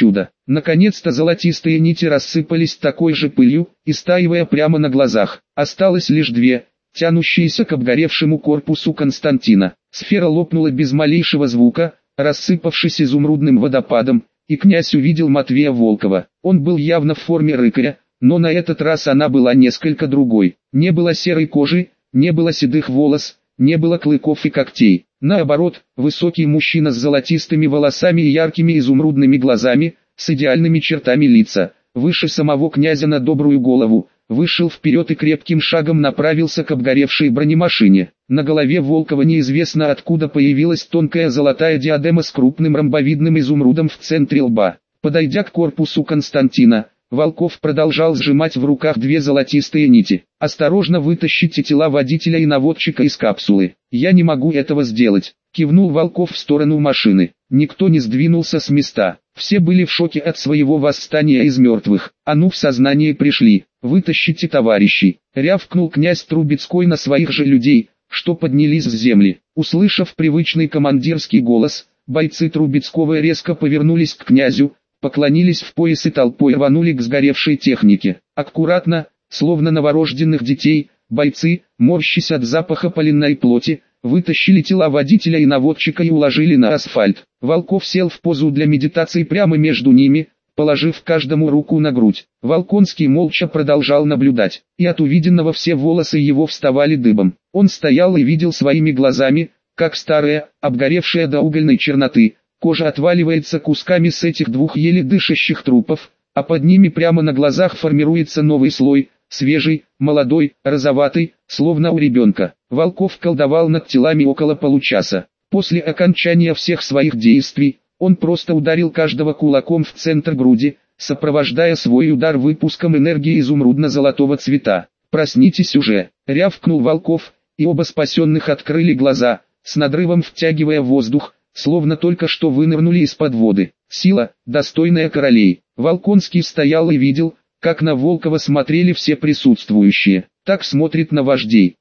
чудо. Наконец-то золотистые нити рассыпались такой же пылью, истаивая прямо на глазах. Осталось лишь две, тянущиеся к обгоревшему корпусу Константина. Сфера лопнула без малейшего звука, рассыпавшись изумрудным водопадом, и князь увидел Матвея Волкова. Он был явно в форме рыкаря, но на этот раз она была несколько другой. Не было серой кожи, не было седых волос, не было клыков и когтей. Наоборот, высокий мужчина с золотистыми волосами и яркими изумрудными глазами, с идеальными чертами лица, выше самого князя на добрую голову, вышел вперед и крепким шагом направился к обгоревшей бронемашине. На голове Волкова неизвестно откуда появилась тонкая золотая диадема с крупным ромбовидным изумрудом в центре лба. Подойдя к корпусу Константина, Волков продолжал сжимать в руках две золотистые нити. «Осторожно вытащите тела водителя и наводчика из капсулы. Я не могу этого сделать», — кивнул Волков в сторону машины. Никто не сдвинулся с места. Все были в шоке от своего восстания из мертвых. «А ну, в сознание пришли, вытащите товарищей», — рявкнул князь Трубецкой на своих же людей, что поднялись с земли. Услышав привычный командирский голос, бойцы Трубецкого резко повернулись к князю, поклонились в пояс и толпой рванули к сгоревшей технике. Аккуратно, словно новорожденных детей, бойцы, морщась от запаха паленой плоти, вытащили тела водителя и наводчика и уложили на асфальт. Волков сел в позу для медитации прямо между ними, положив каждому руку на грудь. Волконский молча продолжал наблюдать, и от увиденного все волосы его вставали дыбом. Он стоял и видел своими глазами, как старая, обгоревшая до угольной черноты, кожа отваливается кусками с этих двух еле дышащих трупов, а под ними прямо на глазах формируется новый слой, свежий, молодой, розоватый, словно у ребенка. Волков колдовал над телами около получаса. После окончания всех своих действий, он просто ударил каждого кулаком в центр груди, сопровождая свой удар выпуском энергии изумрудно-золотого цвета. «Проснитесь уже!» — рявкнул Волков, и оба спасенных открыли глаза, с надрывом втягивая воздух, словно только что вынырнули из-под воды. Сила, достойная королей. Волконский стоял и видел, как на Волкова смотрели все присутствующие. Так смотрит на вождей,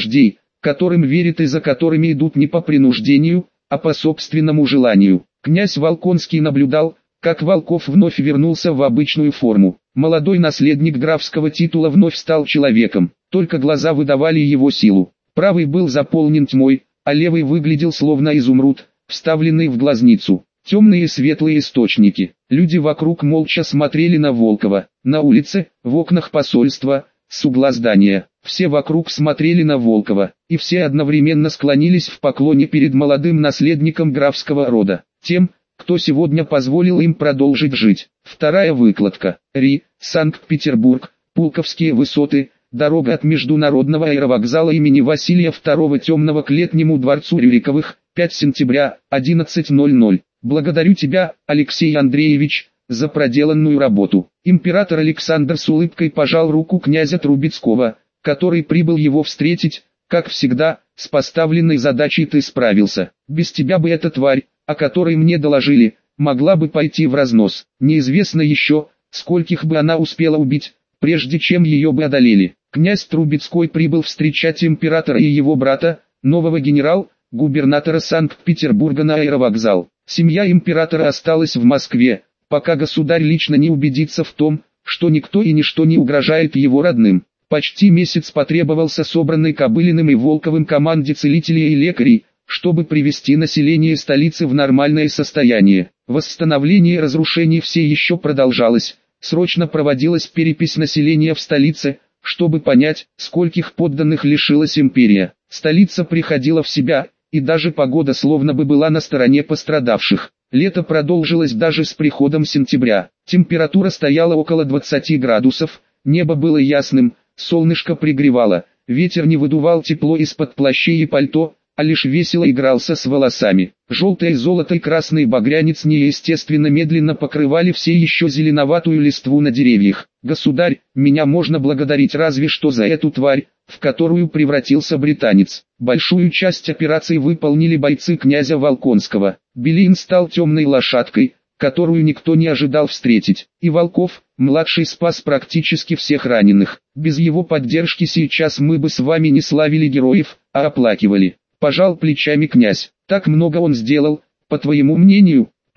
которым верят и за которыми идут не по принуждению, а по собственному желанию. Князь Волконский наблюдал, как Волков вновь вернулся в обычную форму. Молодой наследник графского титула вновь стал человеком, только глаза выдавали его силу. Правый был заполнен тьмой, а левый выглядел словно изумруд, вставленный в глазницу. Темные и светлые источники. Люди вокруг молча смотрели на Волкова. На улице, в окнах посольства, с угла здания. Все вокруг смотрели на Волкова, и все одновременно склонились в поклоне перед молодым наследником графского рода. Тем, кто сегодня позволил им продолжить жить. Вторая выкладка. Ри, Санкт-Петербург, Пулковские высоты. Дорога от международного аэровокзала имени Василия II Темного к летнему дворцу Рюриковых. 5 сентября, 11:00. Благодарю тебя, Алексей Андреевич, за проделанную работу. Император Александр с улыбкой пожал руку князя Трубецкого, который прибыл его встретить. Как всегда, с поставленной задачей ты справился. Без тебя бы эта тварь, о которой мне доложили, могла бы пойти в разнос. Неизвестно еще, скольких бы она успела убить, прежде чем ее бы одолели. Князь Трубецкой прибыл встречать императора и его брата, нового губернатора Санкт-Петербурга на аэровокзал. Семья императора осталась в Москве, пока государь лично не убедится в том, что никто и ничто не угрожает его родным. Почти месяц потребовался собранной Кобылиным и Волковым команде целителей и лекарей, чтобы привести население столицы в нормальное состояние. Восстановление разрушений все еще продолжалось, срочно проводилась перепись населения в столице, чтобы понять, скольких подданных лишилась империя. Столица приходила в себя, и даже погода словно бы была на стороне пострадавших. Лето продолжилось даже с приходом сентября. Температура стояла около 20 градусов, небо было ясным, солнышко пригревало, ветер не выдувал тепло из-под плащей и пальто, а лишь весело игрался с волосами. Желтый, золотой, красный багрянец неестественно медленно покрывали все еще зеленоватую листву на деревьях. «Государь, меня можно благодарить разве что за эту тварь, в которую превратился британец». Большую часть операции выполнили бойцы князя Волконского. Белин стал темной лошадкой, которую никто не ожидал встретить. И Волков, младший, спас практически всех раненых. Без его поддержки сейчас мы бы с вами не славили героев, а оплакивали. Пожал плечами князь. Так много он сделал, по твоему мнению.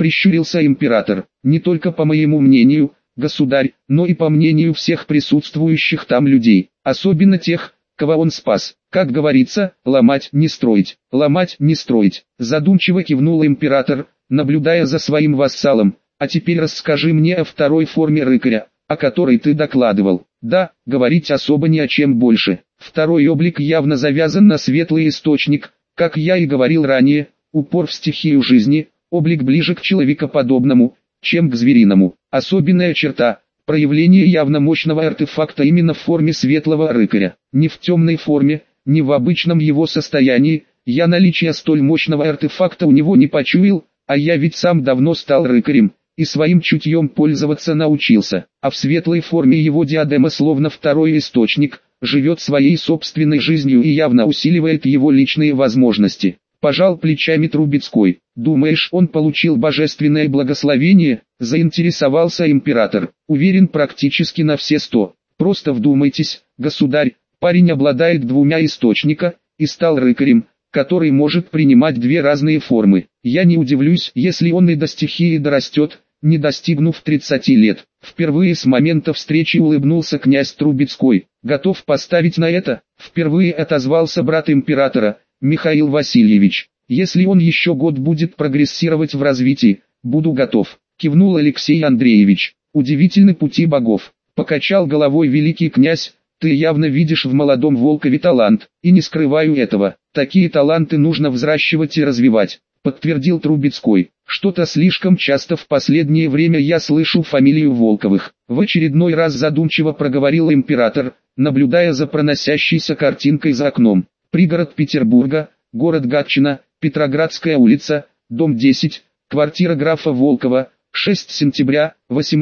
прищурился император. Не только по моему мнению, государь, но и по мнению всех присутствующих там людей, особенно тех, кого он спас. Как говорится, ломать не строить, ломать не строить. Задумчиво кивнул император, наблюдая за своим вассалом. А теперь расскажи мне о второй форме рыкаря, о которой ты докладывал. Да, говорить особо не о чем больше. Второй облик явно завязан на светлый источник, как я и говорил ранее, упор в стихию жизни, облик ближе к человекоподобному, чем к звериному. Особенная черта – проявление явно мощного артефакта именно в форме светлого рыкаря. Не в темной форме, не в обычном его состоянии, я наличие столь мощного артефакта у него не почуял, а я ведь сам давно стал рыкарем, и своим чутьем пользоваться научился. А в светлой форме его диадема словно второй источник, живет своей собственной жизнью и явно усиливает его личные возможности. Пожал плечами Трубецкой. Думаешь, он получил божественное благословение? Заинтересовался император. Уверен практически на все 100. Просто вдумайтесь, государь, парень обладает двумя источника, и стал рыкарем, который может принимать две разные формы. Я не удивлюсь, если он и до стихии дорастет, не достигнув 30 лет. Впервые с момента встречи улыбнулся князь Трубецкой. Готов поставить на это? Впервые отозвался брат императора, Михаил Васильевич. Если он еще год будет прогрессировать в развитии, буду готов. Кивнул Алексей Андреевич. Удивительны пути богов. Покачал головой великий князь. Ты явно видишь в молодом Волкове талант, и не скрываю этого. Такие таланты нужно взращивать и развивать, подтвердил Трубецкой. Что-то слишком часто в последнее время я слышу фамилию Волковых. В очередной раз задумчиво проговорил император, наблюдая за проносящейся картинкой за окном. Пригород Петербурга, город Гатчина, Петроградская улица, дом 10, квартира графа Волкова, 6 сентября,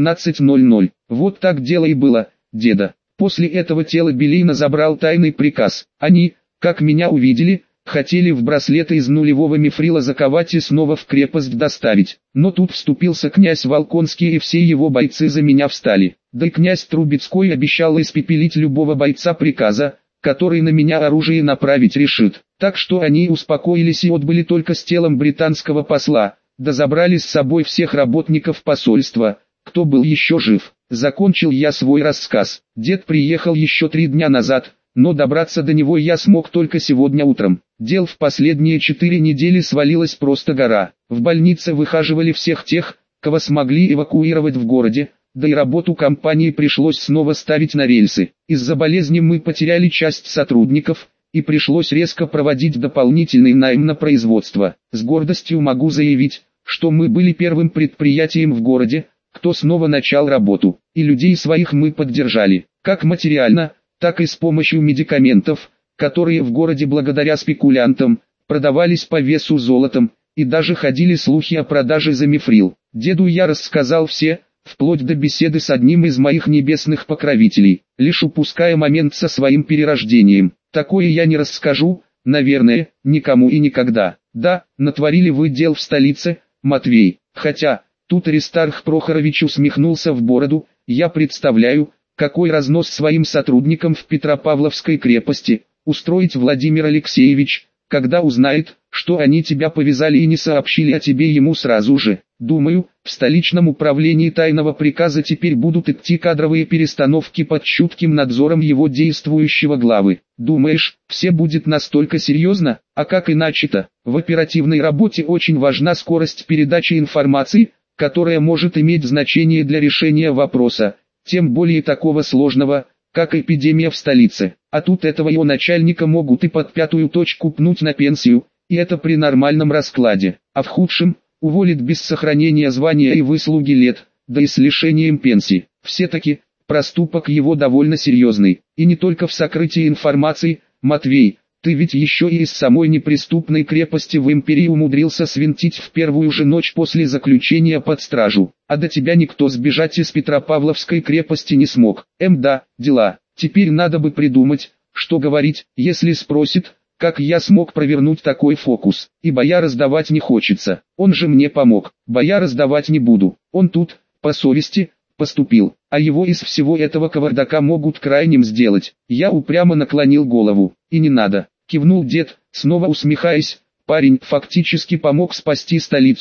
18:00. Вот так дело и было, деда. После этого тело Белина забрал тайный приказ. Они, как меня увидели, хотели в браслеты из нулевого мифрила заковать и снова в крепость доставить. Но тут вступился князь Волконский и все его бойцы за меня встали. Да и князь Трубецкой обещал испепелить любого бойца приказа, который на меня оружие направить решит. Так что они успокоились и отбыли только с телом британского посла, да забрали с собой всех работников посольства, кто был еще жив. Закончил я свой рассказ. Дед приехал еще 3 дня назад, но добраться до него я смог только сегодня утром. Дел в последние 4 недели свалилась просто гора. В больнице выхаживали всех тех, кого смогли эвакуировать в городе, да и работу компании пришлось снова ставить на рельсы. Из-за болезни мы потеряли часть сотрудников, и пришлось резко проводить дополнительный найм на производство. С гордостью могу заявить, что мы были первым предприятием в городе, кто снова начал работу, и людей своих мы поддержали, как материально, так и с помощью медикаментов, которые в городе благодаря спекулянтам, продавались по весу золотом, и даже ходили слухи о продаже за мифрил. Деду я рассказал все, вплоть до беседы с одним из моих небесных покровителей, лишь упуская момент со своим перерождением. Такое я не расскажу, наверное, никому и никогда. Да, натворили вы дел в столице, Матвей, хотя... Тут Аристарх Прохорович усмехнулся в бороду. Я представляю, какой разнос своим сотрудникам в Петропавловской крепости устроить Владимир Алексеевич, когда узнает, что они тебя повязали и не сообщили о тебе ему сразу же. Думаю, в столичном управлении тайного приказа теперь будут идти кадровые перестановки под чутким надзором его действующего главы. Думаешь, все будет настолько серьезно? А как иначе-то? В оперативной работе очень важна скорость передачи информации, которая может иметь значение для решения вопроса, тем более такого сложного, как эпидемия в столице. А тут этого его начальника могут и под 5-ю точку пнуть на пенсию, и это при нормальном раскладе. А в худшем, уволит без сохранения звания и выслуги лет, да и с лишением пенсии. Все-таки, проступок его довольно серьезный, и не только в сокрытии информации. Матвей, ты ведь еще и из самой неприступной крепости в империи умудрился свинтить в первую же ночь после заключения под стражу, а до тебя никто сбежать из Петропавловской крепости не смог. Да, дела. Теперь надо бы придумать, что говорить, если спросит, как я смог провернуть такой фокус. И боя раздавать не хочется. Он же мне помог. Боя раздавать не буду. Он тут, по совести, поступил, а его из всего этого кавардака могут крайним сделать. Я упрямо наклонил голову. И не надо, кивнул дед, снова усмехаясь. Парень фактически помог спасти столицу,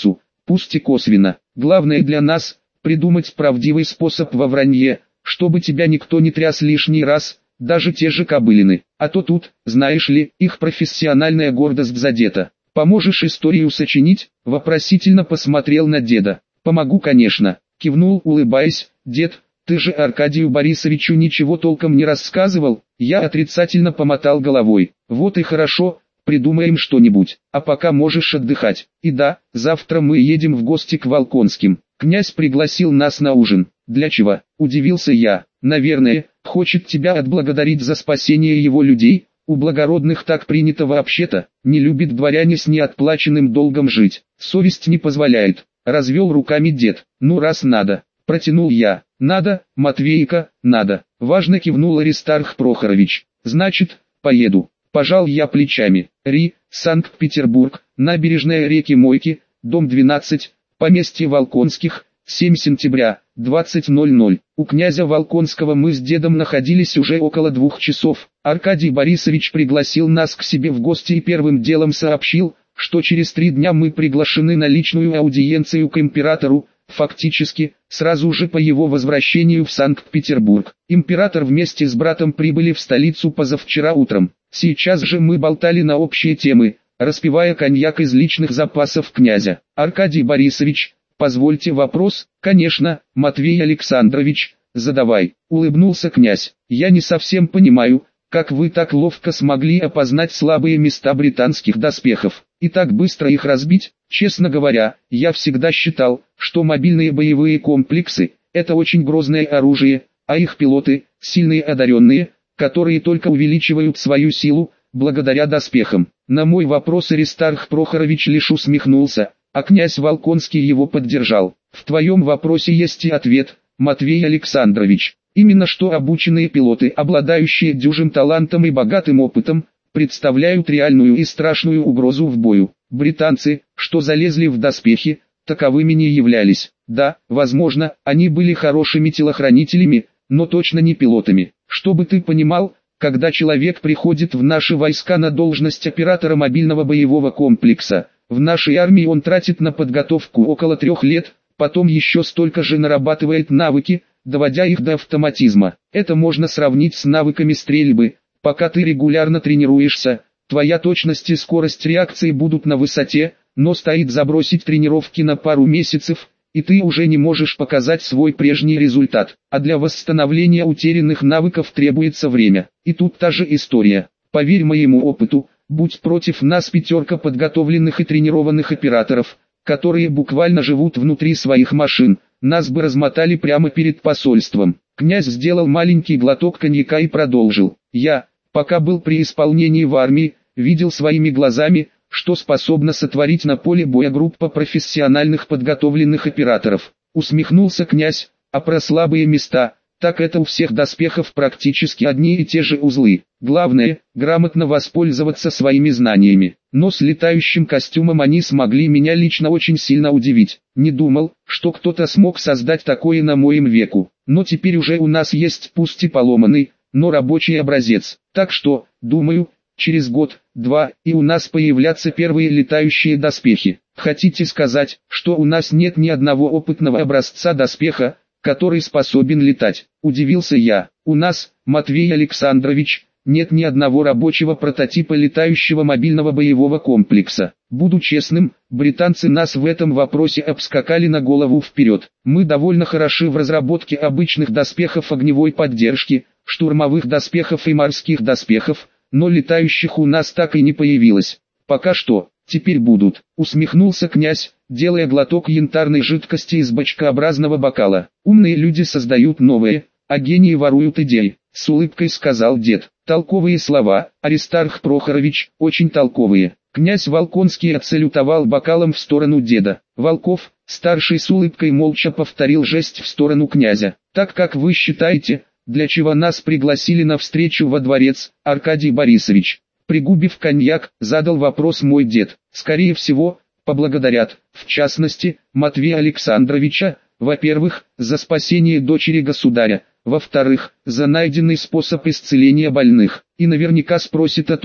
пусть и косвенно. Главное для нас – придумать правдивый способ во вранье, чтобы тебя никто не тряс лишний раз, даже те же Кобылины. А то тут, знаешь ли, их профессиональная гордость задета. Поможешь историю сочинить?» – вопросительно посмотрел на деда. «Помогу, конечно», – кивнул, улыбаясь. «Дед, ты же Аркадию Борисовичу ничего толком не рассказывал?» Я отрицательно помотал головой. «Вот и хорошо, придумаем что-нибудь, а пока можешь отдыхать. И да, завтра мы едем в гости к Волконским. Князь пригласил нас на ужин». «Для чего?» – удивился я. «Наверное, хочет тебя отблагодарить за спасение его людей. У благородных так принято вообще-то, не любит дворяне с неотплаченным долгом жить. Совесть не позволяет», – развел руками дед. «Ну раз надо», – протянул я. «Надо, Матвейка, надо», – важно кивнул Аристарх Прохорович. «Значит, поеду». Пожал я плечами. Санкт-Петербург, набережная реки Мойки, дом 12, поместье Волконских, 7 сентября, 20:00. У князя Волконского мы с дедом находились уже около 2 часов. Аркадий Борисович пригласил нас к себе в гости и первым делом сообщил, что через 3 дня мы приглашены на личную аудиенцию к императору. Фактически, сразу же по его возвращению в Санкт-Петербург, император вместе с братом прибыли в столицу позавчера утром. Сейчас же мы болтали на общие темы, распивая коньяк из личных запасов князя. «Аркадий Борисович, позвольте вопрос?» «Конечно, Матвей Александрович, задавай», — улыбнулся князь. «Я не совсем понимаю, как вы так ловко смогли опознать слабые места британских доспехов и так быстро их разбить. Честно говоря, я всегда считал, что мобильные боевые комплексы – это очень грозное оружие, а их пилоты – сильные одаренные, которые только увеличивают свою силу, благодаря доспехам». На мой вопрос Аристарх Прохорович лишь усмехнулся, а князь Волконский его поддержал. «В твоем вопросе есть и ответ, Матвей Александрович. Именно что обученные пилоты, обладающие дюжим талантом и богатым опытом, представляют реальную и страшную угрозу в бою. Британцы, что залезли в доспехи, таковыми не являлись. Да, возможно, они были хорошими телохранителями, но точно не пилотами. Чтобы ты понимал, когда человек приходит в наши войска на должность оператора мобильного боевого комплекса, в нашей армии он тратит на подготовку около 3 лет, потом еще столько же нарабатывает навыки, доводя их до автоматизма. Это можно сравнить с навыками стрельбы. Пока ты регулярно тренируешься, твоя точность и скорость реакции будут на высоте, но стоит забросить тренировки на пару месяцев, и ты уже не можешь показать свой прежний результат. А для восстановления утерянных навыков требуется время. И тут та же история. Поверь моему опыту, будь против нас 5 подготовленных и тренированных операторов, которые буквально живут внутри своих машин, нас бы размотали прямо перед посольством. Князь сделал маленький глоток коньяка и продолжил. Я, пока был при исполнении в армии, видел своими глазами, что способна сотворить на поле боя группа профессиональных подготовленных операторов. Усмехнулся князь. А про слабые места, так это у всех доспехов практически одни и те же узлы. Главное, грамотно воспользоваться своими знаниями. Но с летающим костюмом они смогли меня лично очень сильно удивить. Не думал, что кто-то смог создать такое на моем веку. Но теперь уже у нас есть пусть и поломанный, но рабочий образец. Так что, думаю, через год-два и у нас появлятся первые летающие доспехи. Хотите сказать, что у нас нет ни одного опытного образца доспеха, который способен летать? Удивился я. У нас, Матвей Александрович, нет ни одного рабочего прототипа летающего мобильного боевого комплекса. Буду честным, британцы нас в этом вопросе обскакали на голову вперед. Мы довольно хороши в разработке обычных доспехов огневой поддержки, штурмовых доспехов и морских доспехов, но летающих у нас так и не появилось. Пока что, теперь будут. Усмехнулся князь, делая глоток янтарной жидкости из бочкообразного бокала. Умные люди создают новые, а гении воруют идеи. С улыбкой сказал дед. Толковые слова, Аристарх Прохорович, очень толковые. Князь Волконский отсалютовал бокалом в сторону деда. Волков, старший, с улыбкой молча повторил жест в сторону князя. Так как вы считаете, для чего нас пригласили на встречу во дворец, Аркадий Борисович? Пригубив коньяк, задал вопрос мой дед. Скорее всего, поблагодарят, в частности, Матвея Александровича, во-первых, за спасение дочери государя, во-вторых, за найденный способ исцеления больных, и наверняка спросит о том,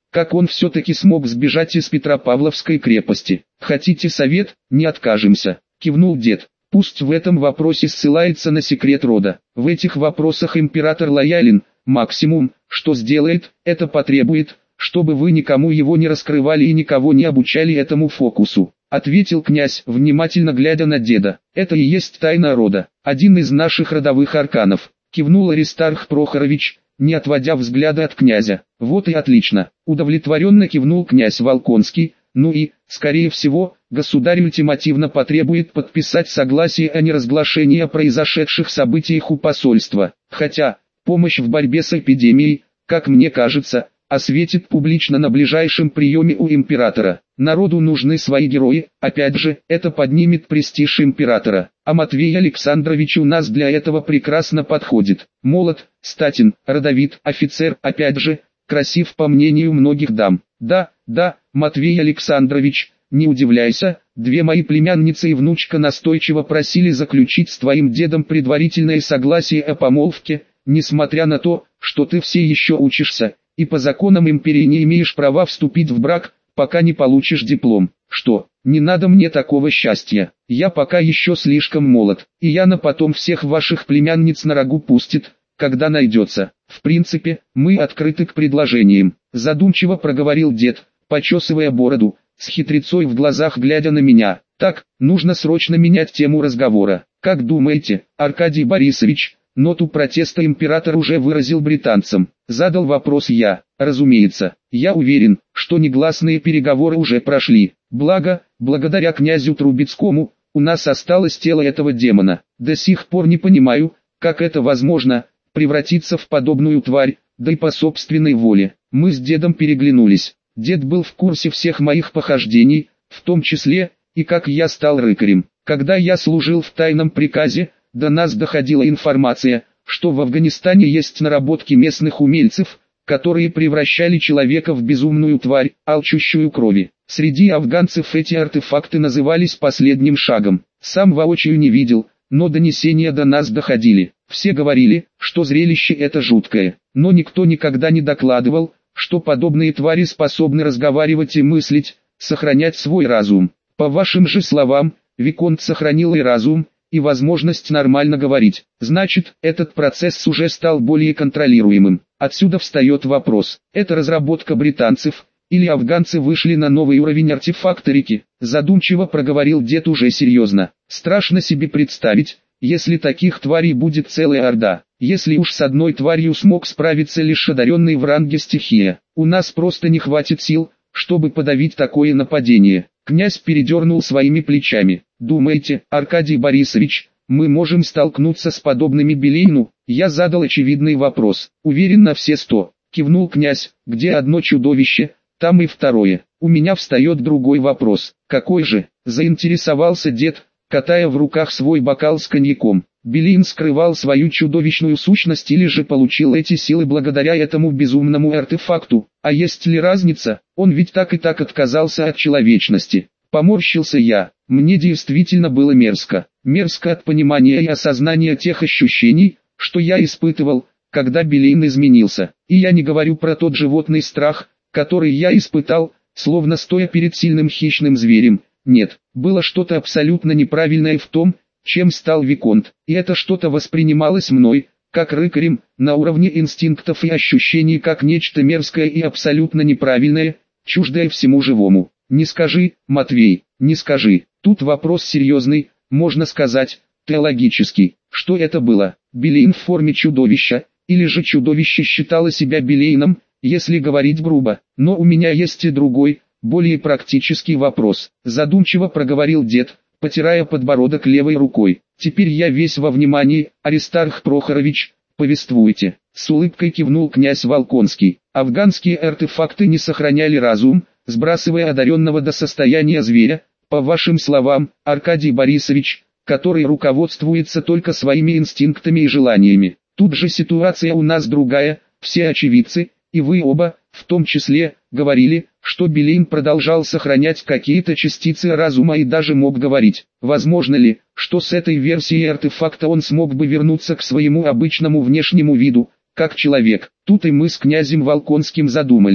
как он все-таки смог сбежать из Петропавловской крепости. Хотите совет? Не откажемся, кивнул дед. Пусть в этом вопросе ссылается на секрет рода. В этих вопросах император лоялен, максимум, что сделает, это потребует, чтобы вы никому его не раскрывали и никого не обучали этому фокусу, ответил князь, внимательно глядя на деда. Это и есть тайна рода, один из наших родовых арканов, кивнул Аристарх Прохорович, не отводя взгляда от князя. Вот и отлично, удовлетворенно кивнул князь Волконский. Ну и, скорее всего, государь ультимативно потребует подписать согласие о неразглашении о произошедших событиях у посольства, хотя, помощь в борьбе с эпидемией, как мне кажется, осветит публично на ближайшем приеме у императора. Народу нужны свои герои, опять же, это поднимет престиж императора, а Матвей Александрович у нас для этого прекрасно подходит. Молод, статен, родовит, офицер, опять же, красив по мнению многих дам. Да, Матвей Александрович, не удивляйся, две мои племянницы и внучка настойчиво просили заключить с твоим дедом предварительное согласие о помолвке, несмотря на то, что ты все еще учишься, и по законам империи не имеешь права вступить в брак, пока не получишь диплом. Что, не надо мне такого счастья, я пока еще слишком молод, и Яна потом всех ваших племянниц на рогу пустит, когда найдется. В принципе, мы открыты к предложениям, задумчиво проговорил дед, почесывая бороду, с хитрецой в глазах глядя на меня. Так, нужно срочно менять тему разговора. Как думаете, Аркадий Борисович, ноту протеста император уже выразил британцам? Задал вопрос я. Разумеется, я уверен, что негласные переговоры уже прошли. Благо, благодаря князю Трубецкому, у нас осталось тело этого демона. До сих пор не понимаю, как это возможно, превратиться в подобную тварь, да и по собственной воле. Мы с дедом переглянулись. Дед был в курсе всех моих похождений, в том числе, и как я стал рыкарем. Когда я служил в тайном приказе, до нас доходила информация, что в Афганистане есть наработки местных умельцев, которые превращали человека в безумную тварь, алчущую крови. Среди афганцев эти артефакты назывались последним шагом. Сам воочию не видел, но донесения до нас доходили. Все говорили, что зрелище это жуткое, но никто никогда не докладывал, что подобные твари способны разговаривать и мыслить, сохранять свой разум. По вашим же словам, Виконт сохранил и разум, и возможность нормально говорить. Значит, этот процесс уже стал более контролируемым. Отсюда встает вопрос, это разработка британцев, или афганцы вышли на новый уровень артефакторики? Задумчиво проговорил дед уже серьезно. Страшно себе представить, если таких тварей будет целая орда. Если уж с одной тварью смог справиться лишь одаренный в ранге стихия, у нас просто не хватит сил, чтобы подавить такое нападение. Князь передернул своими плечами. Думаете, Аркадий Борисович, мы можем столкнуться с подобными Белейну? Я задал очевидный вопрос. Уверен на все 100. Кивнул князь. Где одно чудовище, там и второе. У меня встает другой вопрос. Какой же? Заинтересовался дед, катая в руках свой бокал с коньяком. Белейн скрывал свою чудовищную сущность или же получил эти силы благодаря этому безумному артефакту? А есть ли разница? Он ведь так и так отказался от человечности. Поморщился я. Мне действительно было мерзко. Мерзко от понимания и осознания тех ощущений, что я испытывал, когда Белейн изменился. И я не говорю про тот животный страх, который я испытал, словно стоя перед сильным хищным зверем. Нет, было что-то абсолютно неправильное в том, чем стал Виконт, и это что-то воспринималось мной, как рыкарем, на уровне инстинктов и ощущений как нечто мерзкое и абсолютно неправильное, чуждое всему живому. Не скажи, Матвей, не скажи, тут вопрос серьезный, можно сказать, теологический. Что это было? Белейн в форме чудовища, или же чудовище считало себя Белейном, если говорить грубо? Но у меня есть и другой, более практический вопрос. Задумчиво проговорил дед, потирая подбородок левой рукой. Теперь я весь во внимании, Аристарх Прохорович, повествуйте. С улыбкой кивнул князь Волконский. Афганские артефакты не сохраняли разум, сбрасывая одаренного до состояния зверя, по вашим словам, Аркадий Борисович, который руководствуется только своими инстинктами и желаниями. Тут же ситуация у нас другая, все очевидцы, и вы оба, в том числе, говорили, что Белейн продолжал сохранять какие-то частицы разума и даже мог говорить. Возможно ли, что с этой версией артефакта он смог бы вернуться к своему обычному внешнему виду, как человек? Тут и мы с князем Волконским задумались.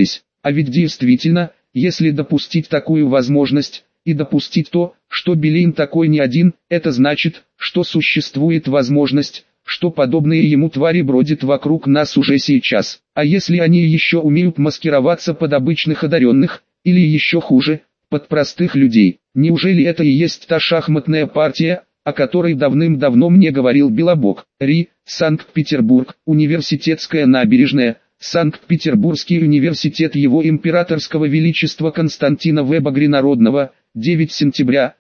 А ведь действительно, если допустить такую возможность, и допустить то, что Белин такой не один, это значит, что существует возможность, что подобные ему твари бродят вокруг нас уже сейчас. А если они еще умеют маскироваться под обычных одаренных, или еще хуже, под простых людей, неужели это и есть та шахматная партия, о которой давным-давно мне говорил Белобок? Ри, Санкт-Петербург, Университетская набережная, Санкт-Петербургский университет Его Императорского Величества Константина В. Багринародного, 9 сентября,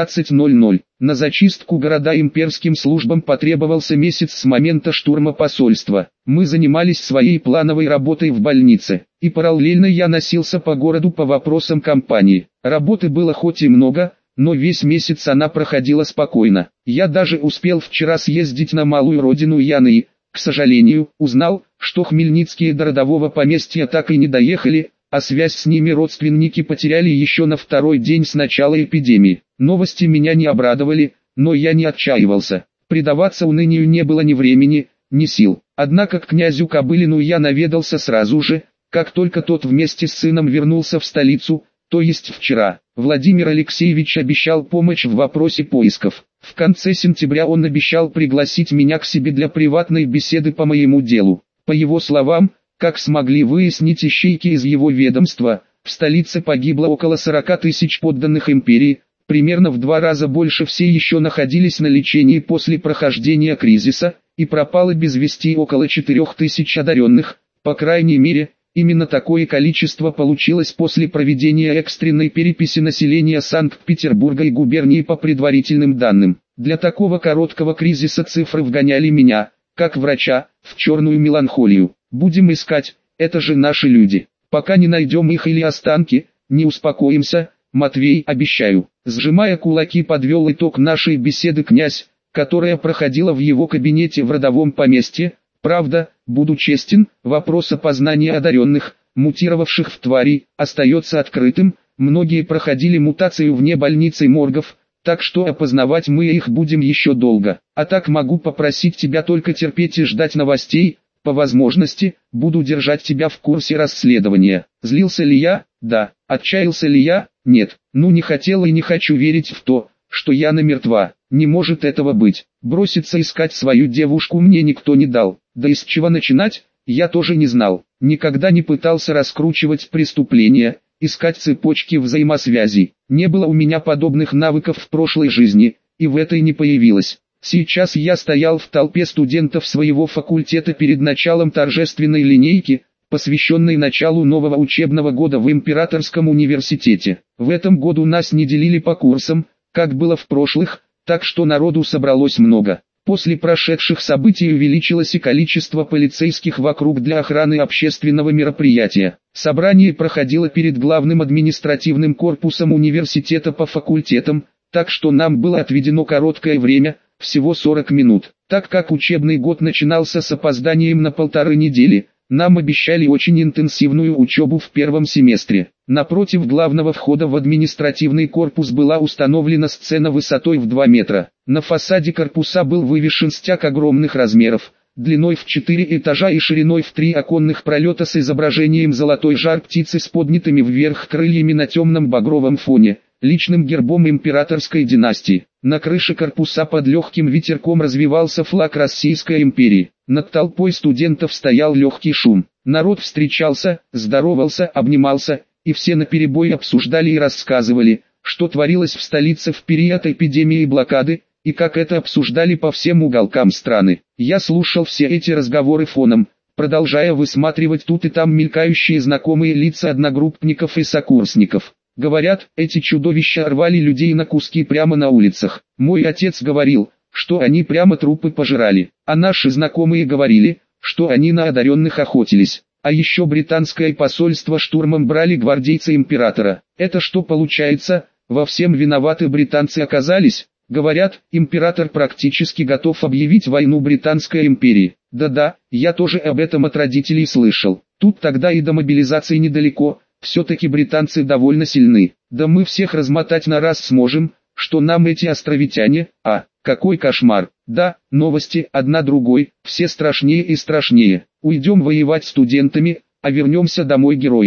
12:00. На зачистку города имперским службам потребовался месяц с момента штурма посольства. Мы занимались своей плановой работой в больнице, и параллельно я носился по городу по вопросам кампании. Работы было хоть и много, но весь месяц она проходила спокойно. Я даже успел вчера съездить на малую родину Яны и, к сожалению, узнал, что хмельницкие до родового поместья так и не доехали, а связь с ними родственники потеряли еще на второй день с начала эпидемии. Новости меня не обрадовали, но я не отчаивался. Предаваться унынию не было ни времени, ни сил. Однако к князю Кобылину я наведался сразу же, как только тот вместе с сыном вернулся в столицу, то есть вчера. Владимир Алексеевич обещал помощь в вопросе поисков. В конце сентября он обещал пригласить меня к себе для приватной беседы по моему делу. По его словам, как смогли выяснить ищейки из его ведомства, в столице погибло около 40 тысяч подданных империи, примерно в 2 раза больше все еще находились на лечении после прохождения кризиса, и пропало без вести около 4000 одаренных, по крайней мере, именно такое количество получилось после проведения экстренной переписи населения Санкт-Петербурга и губернии по предварительным данным. Для такого короткого кризиса цифры вгоняли меня, как врача, в черную меланхолию. Будем искать, это же наши люди. Пока не найдем их или останки, не успокоимся, Матвей, обещаю. Сжимая кулаки, подвел итог нашей беседы князь, которая проходила в его кабинете в родовом поместье. Правда, буду честен, вопрос опознания одаренных, мутировавших в твари, остается открытым. Многие проходили мутацию вне больницы и моргов, так что опознавать мы их будем еще долго. А так могу попросить тебя только терпеть и ждать новостей. По возможности, буду держать тебя в курсе расследования. Злился ли я? Да. Отчаялся ли я? Нет. Ну не хотел и не хочу верить в то, что Яна мертва. Не может этого быть. Броситься искать свою девушку мне никто не дал. Да и с чего начинать, я тоже не знал. Никогда не пытался раскручивать преступления, искать цепочки взаимосвязей. Не было у меня подобных навыков в прошлой жизни, и в этой не появилось. Сейчас я стоял в толпе студентов своего факультета перед началом торжественной линейки, посвященной началу нового учебного года в Императорском университете. В этом году нас не делили по курсам, как было в прошлых, так что народу собралось много. После прошедших событий увеличилось и количество полицейских вокруг для охраны общественного мероприятия. Собрание проходило перед главным административным корпусом университета по факультетам, так что нам было отведено короткое время, всего 40 минут. Так как учебный год начинался с опозданием на 1,5 недели, нам обещали очень интенсивную учебу в первом семестре. Напротив главного входа в административный корпус была установлена сцена высотой в 2 метра. На фасаде корпуса был вывешен стяг огромных размеров, длиной в 4 этажа и шириной в 3 оконных пролета с изображением золотой жар-птицы с поднятыми вверх крыльями на темном багровом фоне, личным гербом императорской династии. На крыше корпуса под легким ветерком развивался флаг Российской империи. Над толпой студентов стоял легкий шум. Народ встречался, здоровался, обнимался, и все наперебой обсуждали и рассказывали, что творилось в столице в период эпидемии и блокады, и как это обсуждали по всем уголкам страны. Я слушал все эти разговоры фоном, продолжая высматривать тут и там мелькающие знакомые лица одногруппников и сокурсников. Говорят, эти чудовища рвали людей на куски прямо на улицах. Мой отец говорил, что они прямо трупы пожирали, а наши знакомые говорили, что они на одаренных охотились. А еще британское посольство штурмом брали гвардейцы императора. Это что получается, во всем виноваты британцы оказались? Говорят, император практически готов объявить войну Британской империи. Да-да, я тоже об этом от родителей слышал. Тут тогда и до мобилизации недалеко. Все-таки британцы довольно сильны. Да мы всех размотать на раз сможем, что нам эти островитяне, какой кошмар. Да, новости, одна другой, все страшнее и страшнее. Уйдем воевать студентами, а вернемся домой героями.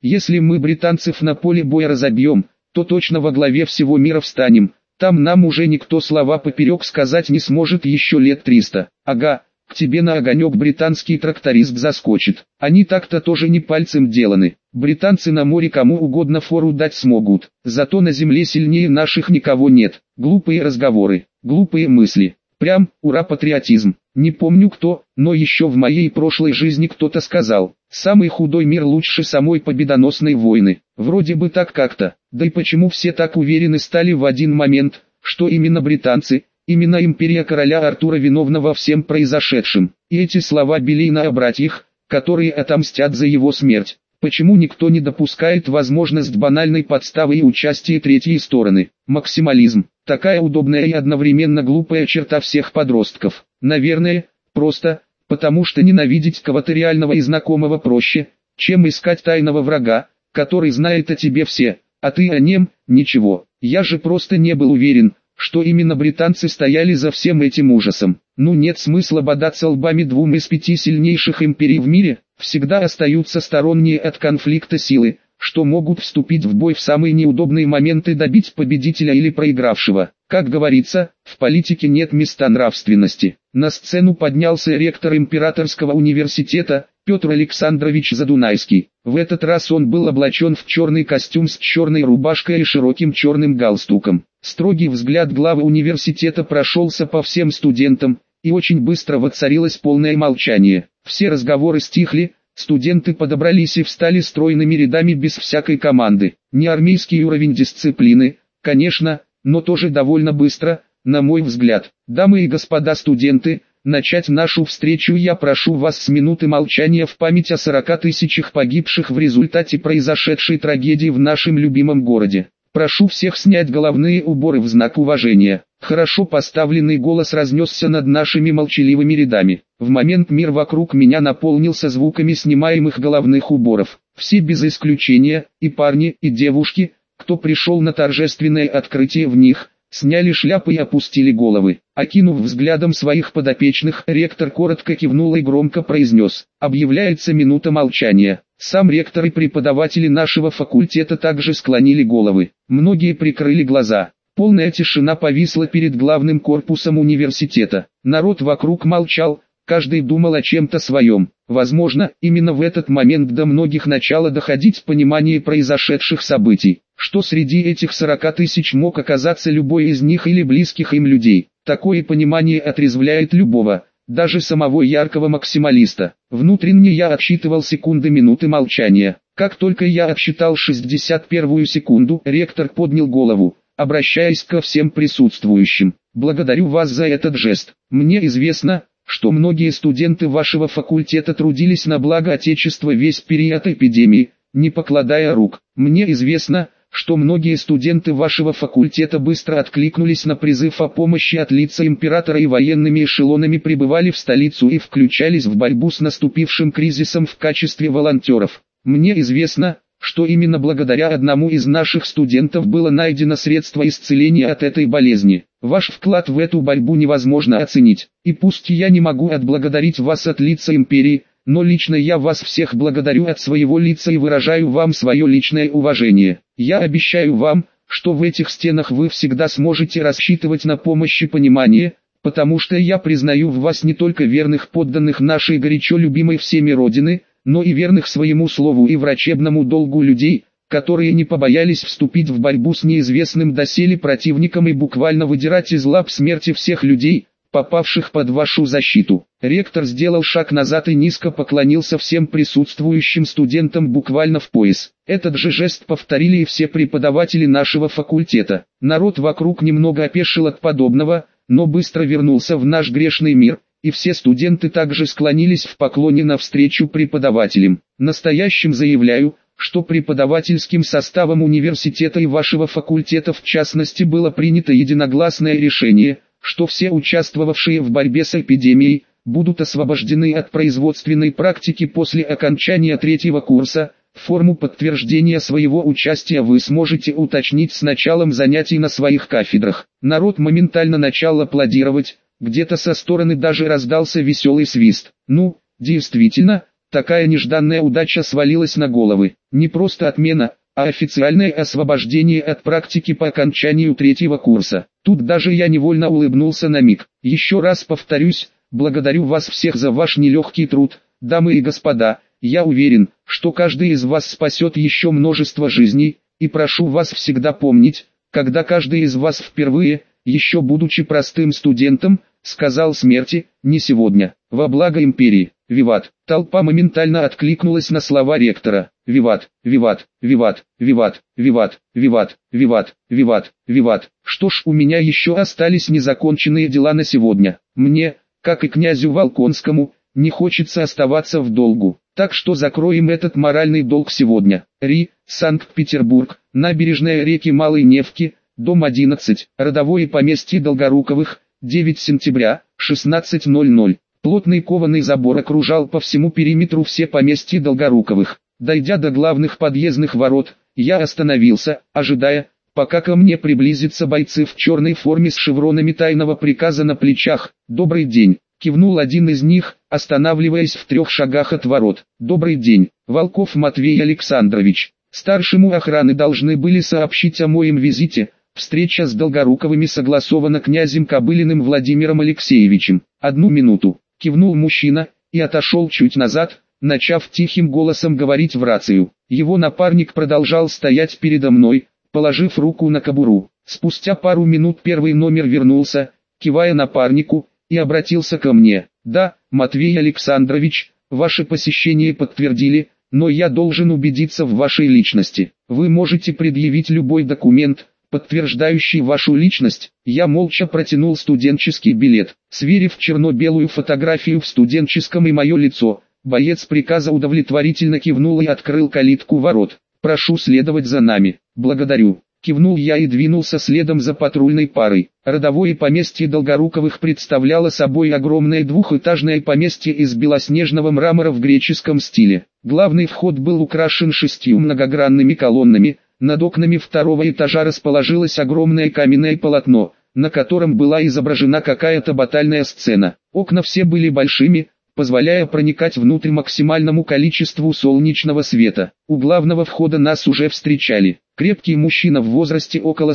Если мы британцев на поле боя разобьем, то точно во главе всего мира встанем. Там нам уже никто слова поперек сказать не сможет еще лет 300. Ага, к тебе на огонек британский тракторист заскочит. Они так-то тоже не пальцем деланы. Британцы на море кому угодно фору дать смогут. Зато на земле сильнее наших никого нет. Глупые разговоры, глупые мысли. Прям, ура, патриотизм. Не помню кто, но еще в моей прошлой жизни кто-то сказал: самый худой мир лучше самой победоносной войны. Вроде бы так как-то. Да и почему все так уверены стали в один момент, что именно британцы, именно империя короля Артура виновна во всем произошедшем. И эти слова Белейна о братьях, которые отомстят за его смерть. Почему никто не допускает возможность банальной подставы и участия третьей стороны? Максимализм. Такая удобная и одновременно глупая черта всех подростков. Наверное, просто, потому что ненавидеть кого-то реального и знакомого проще, чем искать тайного врага, который знает о тебе все, а ты о нем – ничего. Я же просто не был уверен, что именно британцы стояли за всем этим ужасом. Ну нет смысла бодаться лбами двум из 5 сильнейших империй в мире, всегда остаются сторонние от конфликта силы, что могут вступить в бой в самые неудобные моменты и добить победителя или проигравшего. Как говорится, в политике нет места нравственности. На сцену поднялся ректор Императорского университета, Петр Александрович Задунайский. В этот раз он был облачен в черный костюм с черной рубашкой и широким черным галстуком. Строгий взгляд главы университета прошелся по всем студентам, и очень быстро воцарилось полное молчание. Все разговоры стихли, студенты подобрались и встали стройными рядами без всякой команды. Не армейский уровень дисциплины, конечно, но тоже довольно быстро, на мой взгляд. Дамы и господа студенты, начать нашу встречу я прошу вас с минуты молчания в память о 40 тысячах погибших в результате произошедшей трагедии в нашем любимом городе. Прошу всех снять головные уборы в знак уважения. Хорошо поставленный голос разнесся над нашими молчаливыми рядами. В момент мир вокруг меня наполнился звуками снимаемых головных уборов. Все без исключения, и парни, и девушки, кто пришел на торжественное открытие в них, сняли шляпы и опустили головы. Окинув взглядом своих подопечных, ректор коротко кивнул и громко произнес: «Объявляется минута молчания». Сам ректор и преподаватели нашего факультета также склонили головы. Многие прикрыли глаза. Полная тишина повисла перед главным корпусом университета. Народ вокруг молчал, каждый думал о чем-то своем. Возможно, именно в этот момент до многих начало доходить понимание произошедших событий, что среди этих 40 тысяч мог оказаться любой из них или близких им людей. Такое понимание отрезвляет любого, даже самого яркого максималиста. Внутренне я отсчитывал секунды минуты молчания. Как только я отсчитал 61-ю секунду, ректор поднял голову, обращаясь ко всем присутствующим: «Благодарю вас за этот жест. Мне известно, что многие студенты вашего факультета трудились на благо Отечества весь период эпидемии, не покладая рук. Мне известно, что многие студенты вашего факультета быстро откликнулись на призыв о помощи от лица императора и военными эшелонами прибывали в столицу и включались в борьбу с наступившим кризисом в качестве волонтеров. Мне известно, что именно благодаря одному из наших студентов было найдено средство исцеления от этой болезни. Ваш вклад в эту борьбу невозможно оценить. И пусть я не могу отблагодарить вас от лица империи, но лично я вас всех благодарю от своего лица и выражаю вам свое личное уважение. Я обещаю вам, что в этих стенах вы всегда сможете рассчитывать на помощь и понимание, потому что я признаю в вас не только верных подданных нашей горячо любимой всеми Родины, но и верных своему слову и врачебному долгу людей, которые не побоялись вступить в борьбу с неизвестным доселе противником и буквально выдирать из лап смерти всех людей, попавших под вашу защиту». Ректор сделал шаг назад и низко поклонился всем присутствующим студентам буквально в пояс. Этот же жест повторили и все преподаватели нашего факультета. Народ вокруг немного опешил от подобного, но быстро вернулся в наш грешный мир, и все студенты также склонились в поклоне навстречу преподавателям. Настоящим заявляю, что преподавательским составом университета и вашего факультета в частности было принято единогласное решение, что все участвовавшие в борьбе с эпидемией будут освобождены от производственной практики после окончания 3-го курса. Форму подтверждения своего участия вы сможете уточнить с началом занятий на своих кафедрах. Народ моментально начал аплодировать, где-то со стороны даже раздался веселый свист. Ну, действительно, Такая нежданная удача свалилась на головы. Не просто отмена, а официальное освобождение от практики по окончанию 3-го курса. Тут даже я невольно улыбнулся на миг. Еще раз повторюсь, благодарю вас всех за ваш нелегкий труд, дамы и господа. Я уверен, что каждый из вас спасет еще множество жизней, и прошу вас всегда помнить, когда каждый из вас впервые, еще будучи простым студентом, сказал смерти, не сегодня, во благо империи. Виват. Толпа моментально откликнулась на слова ректора. Виват, виват, виват, виват, виват, виват, виват, виват, виват. Что ж, у меня еще остались незаконченные дела на сегодня. Мне, как и князю Волконскому, не хочется оставаться в долгу. Так что закроем этот моральный долг сегодня. Ри, Санкт-Петербург, набережная реки Малой Невки, дом 11, родовое поместье Долгоруковых, 9 сентября, 16:00. Плотный кованый забор окружал по всему периметру все поместья Долгоруковых. Дойдя до главных подъездных ворот, я остановился, ожидая, пока ко мне приблизятся бойцы в черной форме с шевронами тайного приказа на плечах. «Добрый день», — кивнул один из них, останавливаясь в 3 шагах от ворот. «Добрый день, Волков Матвей Александрович. Старшему охраны должны были сообщить о моем визите. Встреча с Долгоруковыми согласована князем Кобылиным Владимиром Алексеевичем. 1 минуту». Кивнул мужчина и отошел чуть назад, начав тихим голосом говорить в рацию. Его напарник продолжал стоять передо мной, положив руку на кобуру. Спустя пару минут первый номер вернулся, кивая напарнику, и обратился ко мне. «Да, Матвей Александрович, ваше посещение подтвердили, но я должен убедиться в вашей личности. Вы можете предъявить любой документ, подтверждающий вашу личность». Я молча протянул студенческий билет. Сверив черно-белую фотографию в студенческом и мое лицо, боец приказа удовлетворительно кивнул и открыл калитку ворот. «Прошу следовать за нами». «Благодарю», — кивнул я и двинулся следом за патрульной парой. Родовое поместье Долгоруковых представляло собой огромное двухэтажное поместье из белоснежного мрамора в греческом стиле. Главный вход был украшен 6 многогранными колоннами. Над окнами 2-го этажа расположилось огромное каменное полотно, на котором была изображена какая-то батальная сцена. Окна все были большими, позволяя проникать внутрь максимальному количеству солнечного света. У главного входа нас уже встречали. Крепкий мужчина в возрасте около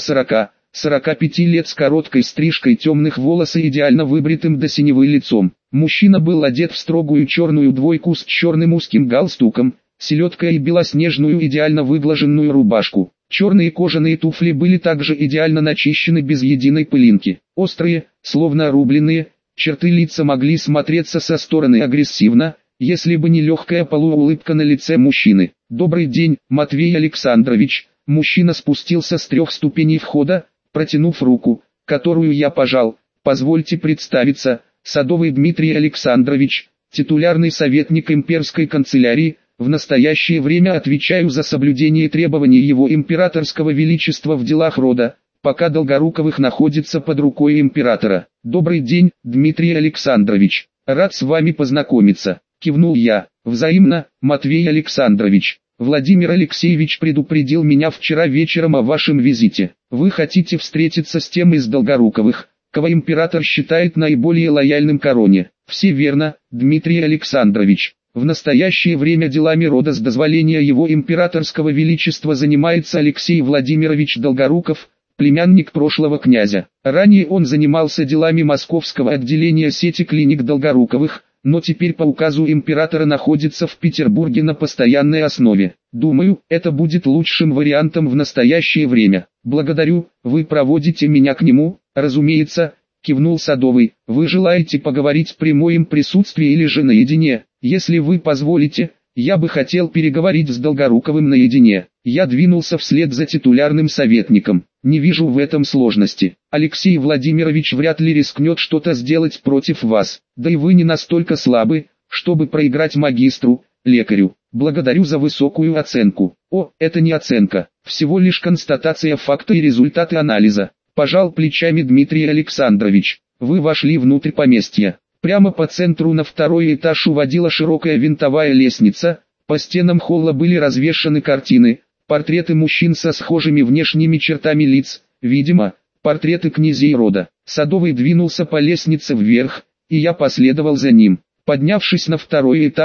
40-45 лет с короткой стрижкой темных волос и идеально выбритым до синевы лицом. Мужчина был одет в строгую черную двойку с черным узким галстуком, селедкой и белоснежную идеально выглаженную рубашку. Черные кожаные туфли были также идеально начищены без единой пылинки. Острые, словно рубленые, черты лица могли смотреться со стороны агрессивно, если бы не легкая полуулыбка на лице мужчины. «Добрый день, Матвей Александрович». Мужчина спустился с 3 ступеней входа, протянув руку, которую я пожал. «Позвольте представиться, Садовый Дмитрий Александрович, титулярный советник имперской канцелярии. В настоящее время отвечаю за соблюдение требований его императорского величества в делах рода, пока Долгоруковых находится под рукой императора». «Добрый день, Дмитрий Александрович. Рад с вами познакомиться», — кивнул я. «Взаимно, Матвей Александрович. Владимир Алексеевич предупредил меня вчера вечером о вашем визите. Вы хотите встретиться с тем из Долгоруковых, кого император считает наиболее лояльным короне». «Все верно, Дмитрий Александрович. В настоящее время делами рода с дозволения его императорского величества занимается Алексей Владимирович Долгоруков, племянник прошлого князя. Ранее он занимался делами московского отделения сети клиник Долгоруковых, но теперь по указу императора находится в Петербурге на постоянной основе. Думаю, это будет лучшим вариантом в настоящее время. Благодарю, вы проводите меня к нему?» «Разумеется», — кивнул Садовый. «Вы желаете поговорить при моем присутствии или же наедине? Если вы позволите, я бы хотел переговорить с Долгоруковым наедине». Я двинулся вслед за титулярным советником. «Не вижу в этом сложности. Алексей Владимирович вряд ли рискнет что-то сделать против вас. Да и вы не настолько слабы, чтобы проиграть магистру, лекарю. Благодарю за высокую оценку». «О, это не оценка, всего лишь констатация факта и результаты анализа», — пожал плечами Дмитрий Александрович. «Вы вошли внутрь поместья. Прямо по центру на 2-й этаж уводила широкая винтовая лестница, по стенам холла были развешаны картины, портреты мужчин со схожими внешними чертами лиц, видимо, портреты князей рода. Садовый двинулся по лестнице вверх, и я последовал за ним. Поднявшись на 2-й этаж,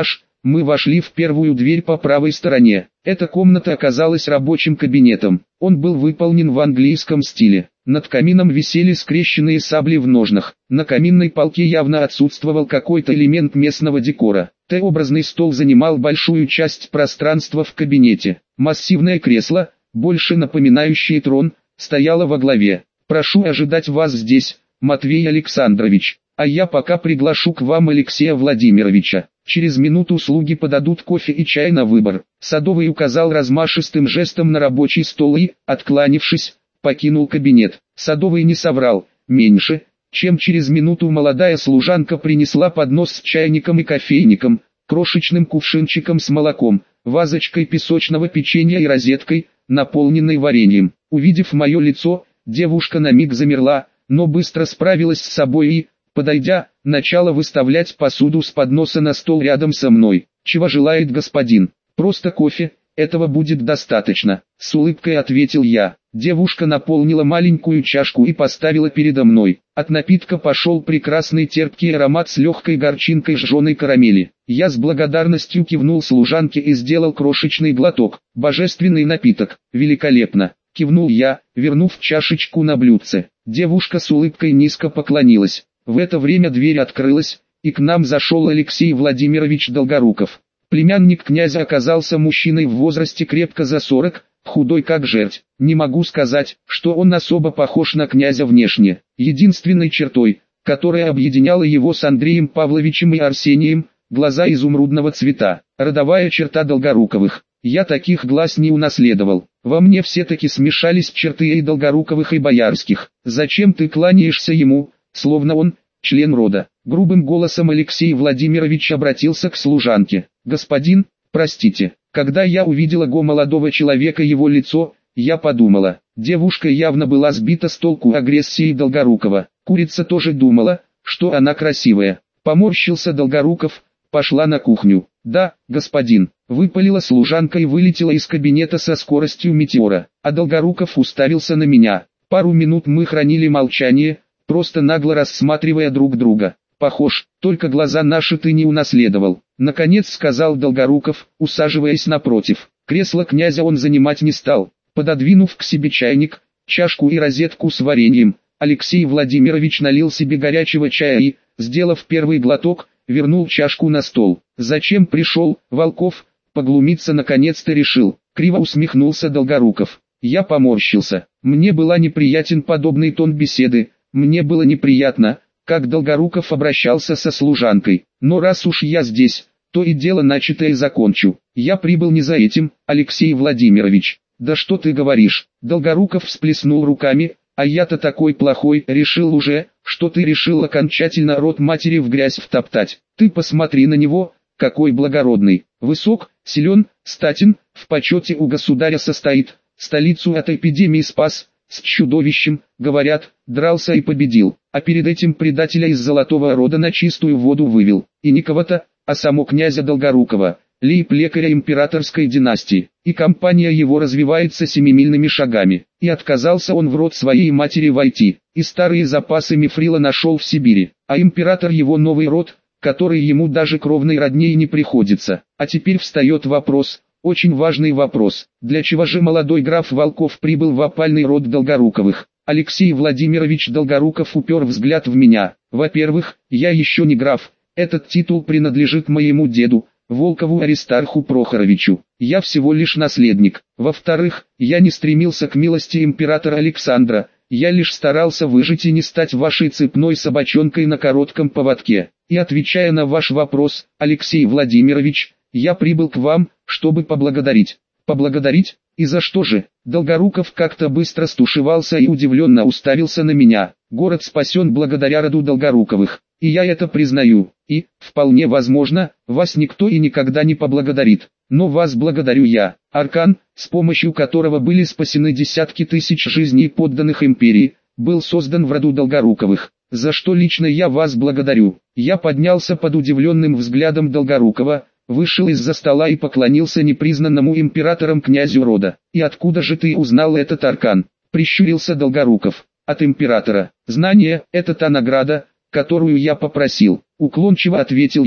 Мы вошли в первую дверь по правой стороне. Эта комната оказалась рабочим кабинетом. Он был выполнен в английском стиле. Над камином висели скрещенные сабли в ножнах. На каминной полке явно отсутствовал какой-то элемент местного декора. Т-образный стол занимал большую часть пространства в кабинете. Массивное кресло, больше напоминающее трон, стояло во главе. «Прошу ожидать вас здесь, Матвей Александрович, а я пока приглашу к вам Алексея Владимировича. Через минуту слуги подадут кофе и чай на выбор». Садовый указал размашистым жестом на рабочий стол и, откланившись, покинул кабинет. Садовый не соврал, меньше, чем через минуту молодая служанка принесла поднос с чайником и кофейником, крошечным кувшинчиком с молоком, вазочкой песочного печенья и розеткой, наполненной вареньем. Увидев мое лицо, девушка на миг замерла, но быстро справилась с собой и, подойдя, начала выставлять посуду с подноса на стол рядом со мной. «Чего желает господин?» «Просто кофе, этого будет достаточно», — с улыбкой ответил я. Девушка наполнила маленькую чашку и поставила передо мной. От напитка пошел прекрасный терпкий аромат с легкой горчинкой жженой карамели. Я с благодарностью кивнул служанке и сделал крошечный глоток. «Божественный напиток, великолепно!» — кивнул я, вернув чашечку на блюдце. Девушка с улыбкой низко поклонилась. В это время дверь открылась, и к нам зашел Алексей Владимирович Долгоруков. Племянник князя оказался мужчиной в возрасте крепко за 40, худой как жерть. Не могу сказать, что он особо похож на князя внешне. Единственной чертой, которая объединяла его с Андреем Павловичем и Арсением, глаза изумрудного цвета, родовая черта Долгоруковых. Я таких глаз не унаследовал. Во мне все-таки смешались черты и Долгоруковых, и Боярских. «Зачем ты кланяешься ему, словно он член рода?» Грубым голосом Алексей Владимирович обратился к служанке. «Господин, простите». Когда я увидела молодого человека, его лицо, я подумала, девушка явно была сбита с толку агрессией Долгорукова. Курица тоже думала, что она красивая. Поморщился Долгоруков, пошла на кухню. «Да, господин», — выпалила служанка и вылетела из кабинета со скоростью метеора. А Долгоруков уставился на меня. Пару минут мы хранили молчание, просто нагло рассматривая друг друга. «Похож, только глаза наши ты не унаследовал», — наконец сказал Долгоруков, усаживаясь напротив. Кресло князя он занимать не стал. Пододвинув к себе чайник, чашку и розетку с вареньем, Алексей Владимирович налил себе горячего чая и, сделав первый глоток, вернул чашку на стол. «Зачем пришел, Волков?» Поглумиться наконец-то решил. Криво усмехнулся Долгоруков. Я поморщился. Мне был неприятен подобный тон беседы, мне было неприятно, как Долгоруков обращался со служанкой. Но раз уж я здесь, то и дело начатое закончу. Я прибыл не за этим, Алексей Владимирович. «Да что ты говоришь?» Долгоруков всплеснул руками. «А я-то такой плохой, решил уже, что ты решил окончательно род матери в грязь втоптать. Ты посмотри на него, какой благородный, высок, силен, статен, в почете у государя состоит, столицу от эпидемии спас, с чудовищем, говорят, дрался и победил, а перед этим предателя из золотого рода на чистую воду вывел, и не кого-то, а само князя Долгорукова, лейб-лекаря императорской династии, и компания его развивается семимильными шагами, и отказался он в род своей матери войти, и старые запасы мифрила нашел в Сибири, а император его новый род, который ему даже кровной родней не приходится. А теперь встает вопрос, очень важный вопрос, для чего же молодой граф Волков прибыл в опальный род Долгоруковых? Алексей Владимирович Долгоруков упер взгляд в меня. Во-первых, я еще не граф, этот титул принадлежит моему деду, Волкову Аристарху Прохоровичу. Я всего лишь наследник. Во-вторых, я не стремился к милости императора Александра, я лишь старался выжить и не стать вашей цепной собачонкой на коротком поводке. И отвечая на ваш вопрос, Алексей Владимирович, я прибыл к вам, чтобы поблагодарить. Поблагодарить? И за что же? Долгоруков как-то быстро стушевался и удивленно уставился на меня. Город спасен благодаря роду Долгоруковых, и я это признаю. И, вполне возможно, вас никто и никогда не поблагодарит. Но вас благодарю я. Аркан, с помощью которого были спасены десятки тысяч жизней подданных империи, был создан в роду Долгоруковых. За что лично я вас благодарю. Я поднялся под удивленным взглядом Долгорукова, вышел из-за стола и поклонился непризнанному императором князю рода. «И откуда же ты узнал этот аркан?» — прищурился Долгоруков. «От императора. Знание — это та награда, которую я попросил», — уклончиво ответил я.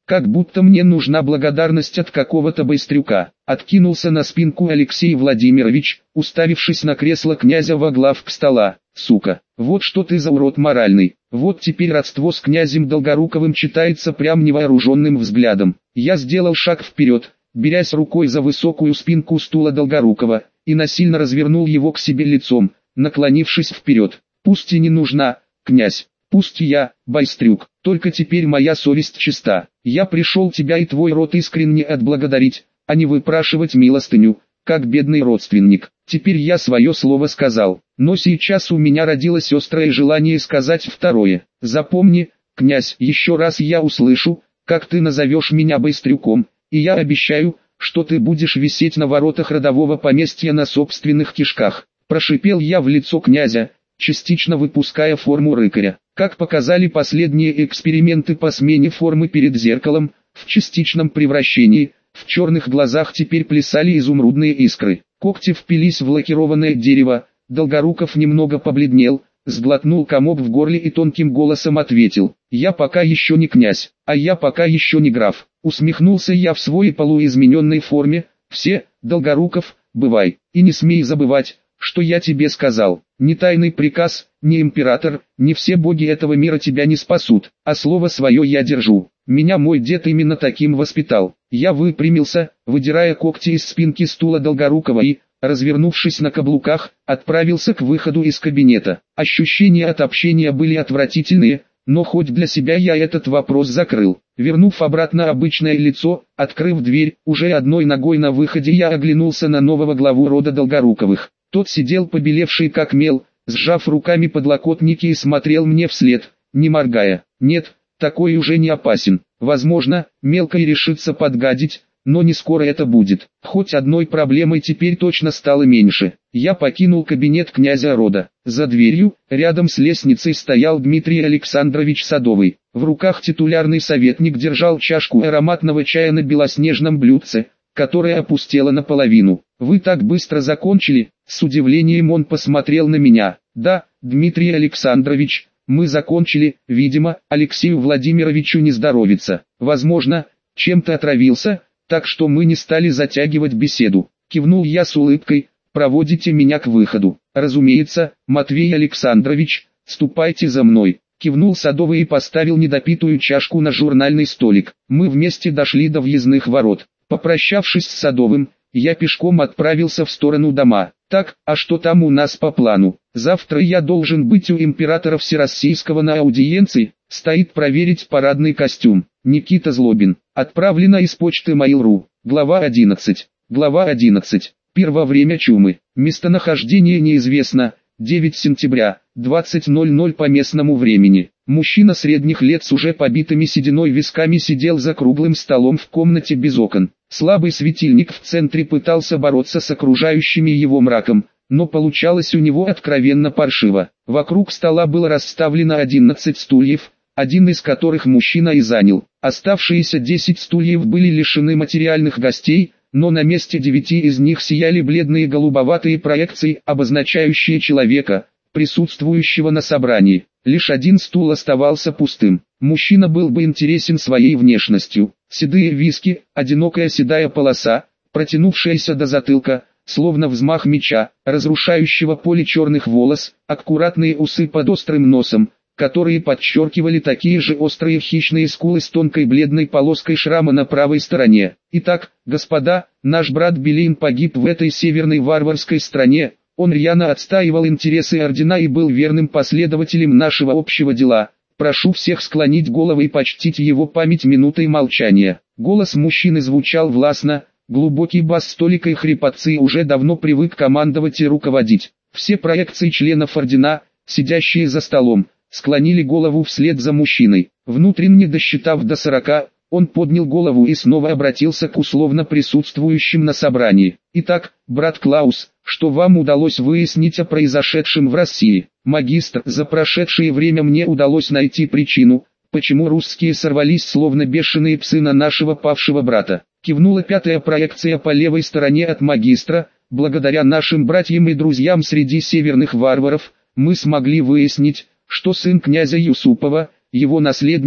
Как будто мне нужна благодарность от какого-то байстрюка. Откинулся на спинку Алексей Владимирович, уставившись на кресло князя во главк стола. Сука, вот что ты за урод моральный. Вот теперь родство с князем Долгоруковым читается прям невооруженным взглядом. Я сделал шаг вперед, берясь рукой за высокую спинку стула Долгорукова, и насильно развернул его к себе лицом, наклонившись вперед. Пусть и не нужна, князь, пусть и я, байстрюк, только теперь моя совесть чиста. Я пришел тебя и твой род искренне отблагодарить, а не выпрашивать милостыню, как бедный родственник. Теперь я свое слово сказал, но сейчас у меня родилось острое желание сказать второе. Запомни, князь, еще раз я услышу, как ты назовешь меня байстрюком, и я обещаю, что ты будешь висеть на воротах родового поместья на собственных кишках. Прошипел я в лицо князя, частично выпуская форму рыкаря. Как показали последние эксперименты по смене формы перед зеркалом, в частичном превращении, в черных глазах теперь плясали изумрудные искры. Когти впились в лакированное дерево, Долгоруков немного побледнел, сглотнул комок в горле и тонким голосом ответил: «Я пока еще не князь, а я пока еще не граф». Усмехнулся я в своей полуизмененной форме: «Все, Долгоруков, бывай, и не смей забывать, что я тебе сказал. Ни тайный приказ, ни император, ни все боги этого мира тебя не спасут, а слово свое я держу. Меня мой дед именно таким воспитал». Я выпрямился, выдирая когти из спинки стула Долгорукова и, развернувшись на каблуках, отправился к выходу из кабинета. Ощущения от общения были отвратительные, но хоть для себя я этот вопрос закрыл. Вернув обратно обычное лицо, открыв дверь, уже одной ногой на выходе я оглянулся на нового главу рода Долгоруковых. Тот сидел побелевший как мел, сжав руками подлокотники и смотрел мне вслед, не моргая. Нет, такой уже не опасен. Возможно, мелко и решится подгадить, но не скоро это будет. Хоть одной проблемой теперь точно стало меньше. Я покинул кабинет князя рода. За дверью, рядом с лестницей стоял Дмитрий Александрович Садовый. В руках титулярный советник держал чашку ароматного чая на белоснежном блюдце, которая опустела наполовину. «Вы так быстро закончили?» С удивлением он посмотрел на меня. «Да, Дмитрий Александрович, мы закончили. Видимо, Алексею Владимировичу не здоровится. Возможно, чем-то отравился, так что мы не стали затягивать беседу». Кивнул я с улыбкой: «Проводите меня к выходу». «Разумеется, Матвей Александрович, ступайте за мной». Кивнул Садовый и поставил недопитую чашку на журнальный столик. Мы вместе дошли до въездных ворот. Попрощавшись с Садовым, я пешком отправился в сторону дома. Так, а что там у нас по плану? Завтра я должен быть у императора Всероссийского на аудиенции, стоит проверить парадный костюм. Никита Злобин. Отправлено из почты Mail.ru. Глава 11. Глава 11. Первое время чумы. Местонахождение неизвестно. 9 сентября, 20:00 по местному времени. Мужчина средних лет с уже побитыми сединой висками сидел за круглым столом в комнате без окон. Слабый светильник в центре пытался бороться с окружающими его мраком, но получалось у него откровенно паршиво. Вокруг стола было расставлено 11 стульев, один из которых мужчина и занял. Оставшиеся 10 стульев были лишены материальных гостей, но на месте 9 из них сияли бледные голубоватые проекции, обозначающие человека, присутствующего на собрании. Лишь один стул оставался пустым. Мужчина был бы интересен своей внешностью. Седые виски, одинокая седая полоса, протянувшаяся до затылка, словно взмах меча, разрушающего поле черных волос, аккуратные усы под острым носом, которые подчеркивали такие же острые хищные скулы с тонкой бледной полоской шрама на правой стороне. Итак, господа, наш брат Белин погиб в этой северной варварской стране. Он рьяно отстаивал интересы ордена и был верным последователем нашего общего дела. Прошу всех склонить головы и почтить его память минутой молчания. Голос мужчины звучал властно, глубокий бас с толикой хрипотцы уже давно привык командовать и руководить. Все проекции членов ордена, сидящие за столом, склонили голову вслед за мужчиной. Внутренне досчитав до 40, он поднял голову и снова обратился к условно присутствующим на собрании. «Итак, брат Клаус, что вам удалось выяснить о произошедшем в России?» «Магистр, за прошедшее время мне удалось найти причину, почему русские сорвались словно бешеные псы на нашего павшего брата». Кивнула пятая проекция по левой стороне от магистра. «Благодаря нашим братьям и друзьям среди северных варваров, мы смогли выяснить, что сын князя Юсупова, его наследник,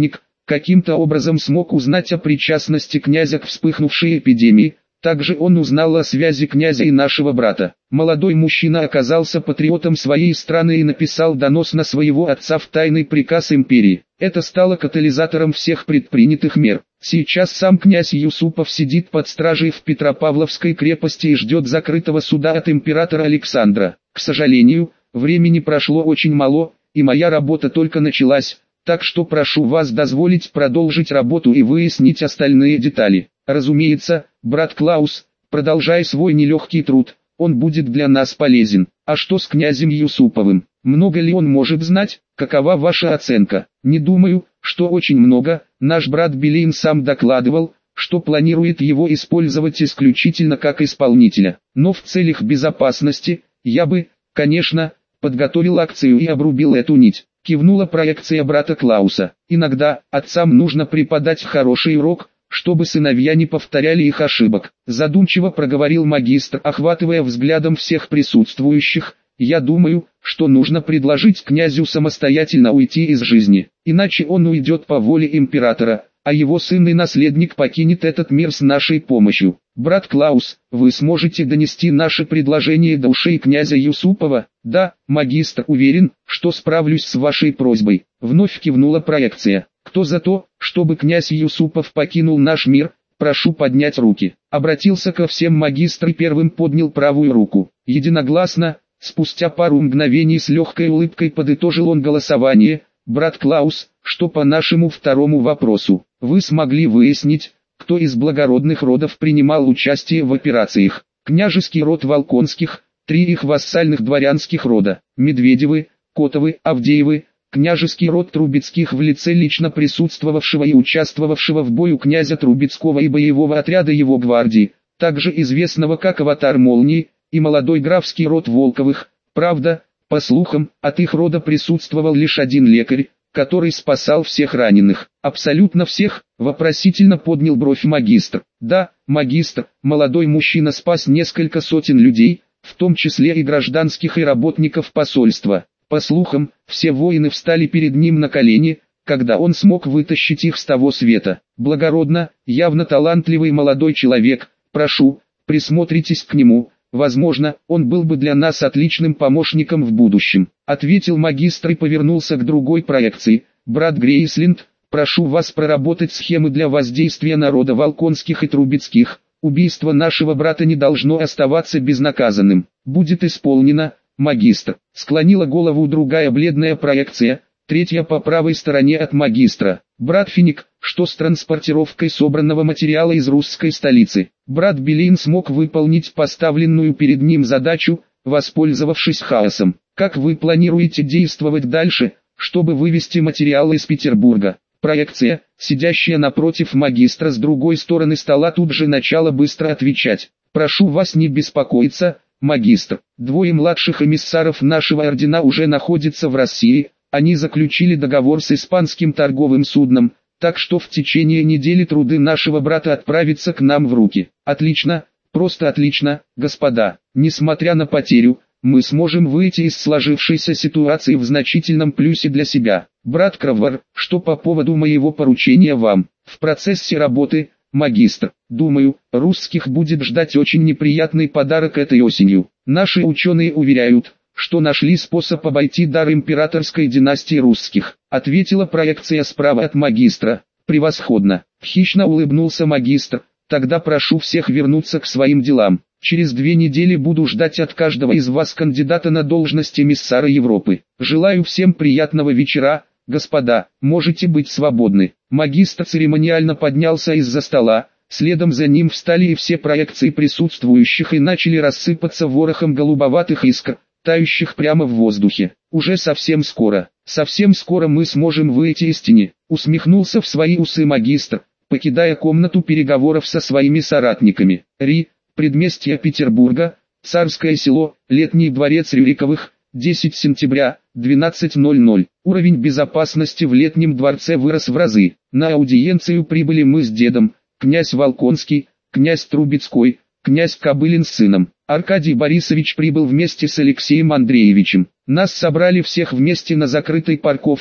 каким-то образом смог узнать о причастности князя к вспыхнувшей эпидемии. Также он узнал о связи князя и нашего брата. Молодой мужчина оказался патриотом своей страны и написал донос на своего отца в тайный приказ империи. Это стало катализатором всех предпринятых мер. Сейчас сам князь Юсупов сидит под стражей в Петропавловской крепости и ждет закрытого суда от императора Александра. К сожалению, времени прошло очень мало, и моя работа только началась, так что прошу вас дозволить продолжить работу и выяснить остальные детали. Разумеется, брат Клаус, продолжай свой нелегкий труд, он будет для нас полезен. А что с князем Юсуповым? Много ли он может знать? Какова ваша оценка? Не думаю, что очень много. Наш брат Белин сам докладывал, что планирует его использовать исключительно как исполнителя. Но в целях безопасности, я бы, конечно, подготовил акцию и обрубил эту нить. Кивнула проекция брата Клауса. Иногда отцам нужно преподать хороший урок, чтобы сыновья не повторяли их ошибок. Задумчиво проговорил магистр, охватывая взглядом всех присутствующих. Я думаю, что нужно предложить князю самостоятельно уйти из жизни, иначе он уйдет по воле императора, а его сын и наследник покинет этот мир с нашей помощью. Брат Клаус, вы сможете донести наше предложение до ушей князя Юсупова? Да, магистр, уверен, что справлюсь с вашей просьбой. Вновь кивнула проекция. Кто за то, чтобы князь Юсупов покинул наш мир? Прошу поднять руки. Обратился ко всем магистр и первым поднял правую руку. Единогласно, спустя пару мгновений с легкой улыбкой подытожил он голосование. Брат Клаус, что по нашему второму вопросу? Вы смогли выяснить, кто из благородных родов принимал участие в операциях? Княжеский род Волконских, 3 их вассальных дворянских рода, Медведевы, Котовы, Авдеевы, княжеский род Трубецких в лице лично присутствовавшего и участвовавшего в бою князя Трубецкого и боевого отряда его гвардии, также известного как Аватар Молнии, и молодой графский род Волковых. Правда, по слухам, от их рода присутствовал лишь один лекарь, который спасал всех раненых. Абсолютно всех? Вопросительно поднял бровь магистр. Да, магистр, молодой мужчина спас несколько сотен людей, в том числе и гражданских и работников посольства. По слухам, все воины встали перед ним на колени, когда он смог вытащить их с того света. Благородно, явно талантливый молодой человек, прошу, присмотритесь к нему, возможно, он был бы для нас отличным помощником в будущем. Ответил магистр и повернулся к другой проекции. Брат Грейслинд, прошу вас проработать схемы для воздействия на рода Волконских и Трубецких. Убийство нашего брата не должно оставаться безнаказанным. Будет исполнено. Магистр. Склонила голову другая бледная проекция, третья по правой стороне от магистра. Брат Финик, что с транспортировкой собранного материала из русской столицы? Брат Белин смог выполнить поставленную перед ним задачу, воспользовавшись хаосом. Как вы планируете действовать дальше, чтобы вывести материалы из Петербурга? Проекция, сидящая напротив магистра с другой стороны стола, тут же начала быстро отвечать. Прошу вас не беспокоиться, магистр. 2 младших эмиссаров нашего ордена уже находятся в России, они заключили договор с испанским торговым судном, так что в течение недели труды нашего брата отправятся к нам в руки. Отлично, просто отлично, господа. Несмотря на потерю, мы сможем выйти из сложившейся ситуации в значительном плюсе для себя. Брат Кравар, что по поводу моего поручения вам? В процессе работы, магистр, думаю, русских будет ждать очень неприятный подарок этой осенью. Наши ученые уверяют, что нашли способ обойти дар императорской династии русских, ответила проекция справа от магистра. Превосходно. Хищно улыбнулся магистр. Тогда прошу всех вернуться к своим делам. Через 2 недели буду ждать от каждого из вас кандидата на должность эмиссара Европы. Желаю всем приятного вечера, господа, можете быть свободны. Магистр церемониально поднялся из-за стола, следом за ним встали и все проекции присутствующих и начали рассыпаться ворохом голубоватых искр, тающих прямо в воздухе. Уже совсем скоро мы сможем выйти из тени, усмехнулся в свои усы магистр, покидая комнату переговоров со своими соратниками. Предместье Петербурга, Царское село, Летний дворец Рюриковых, 10 сентября, 12:00. Уровень безопасности в Летнем дворце вырос в разы. На аудиенцию прибыли мы с дедом, князь Волконский, князь Трубецкой, князь Кобылин с сыном. Аркадий Борисович прибыл вместе с Алексеем Андреевичем. Нас собрали всех вместе на закрытой парковке,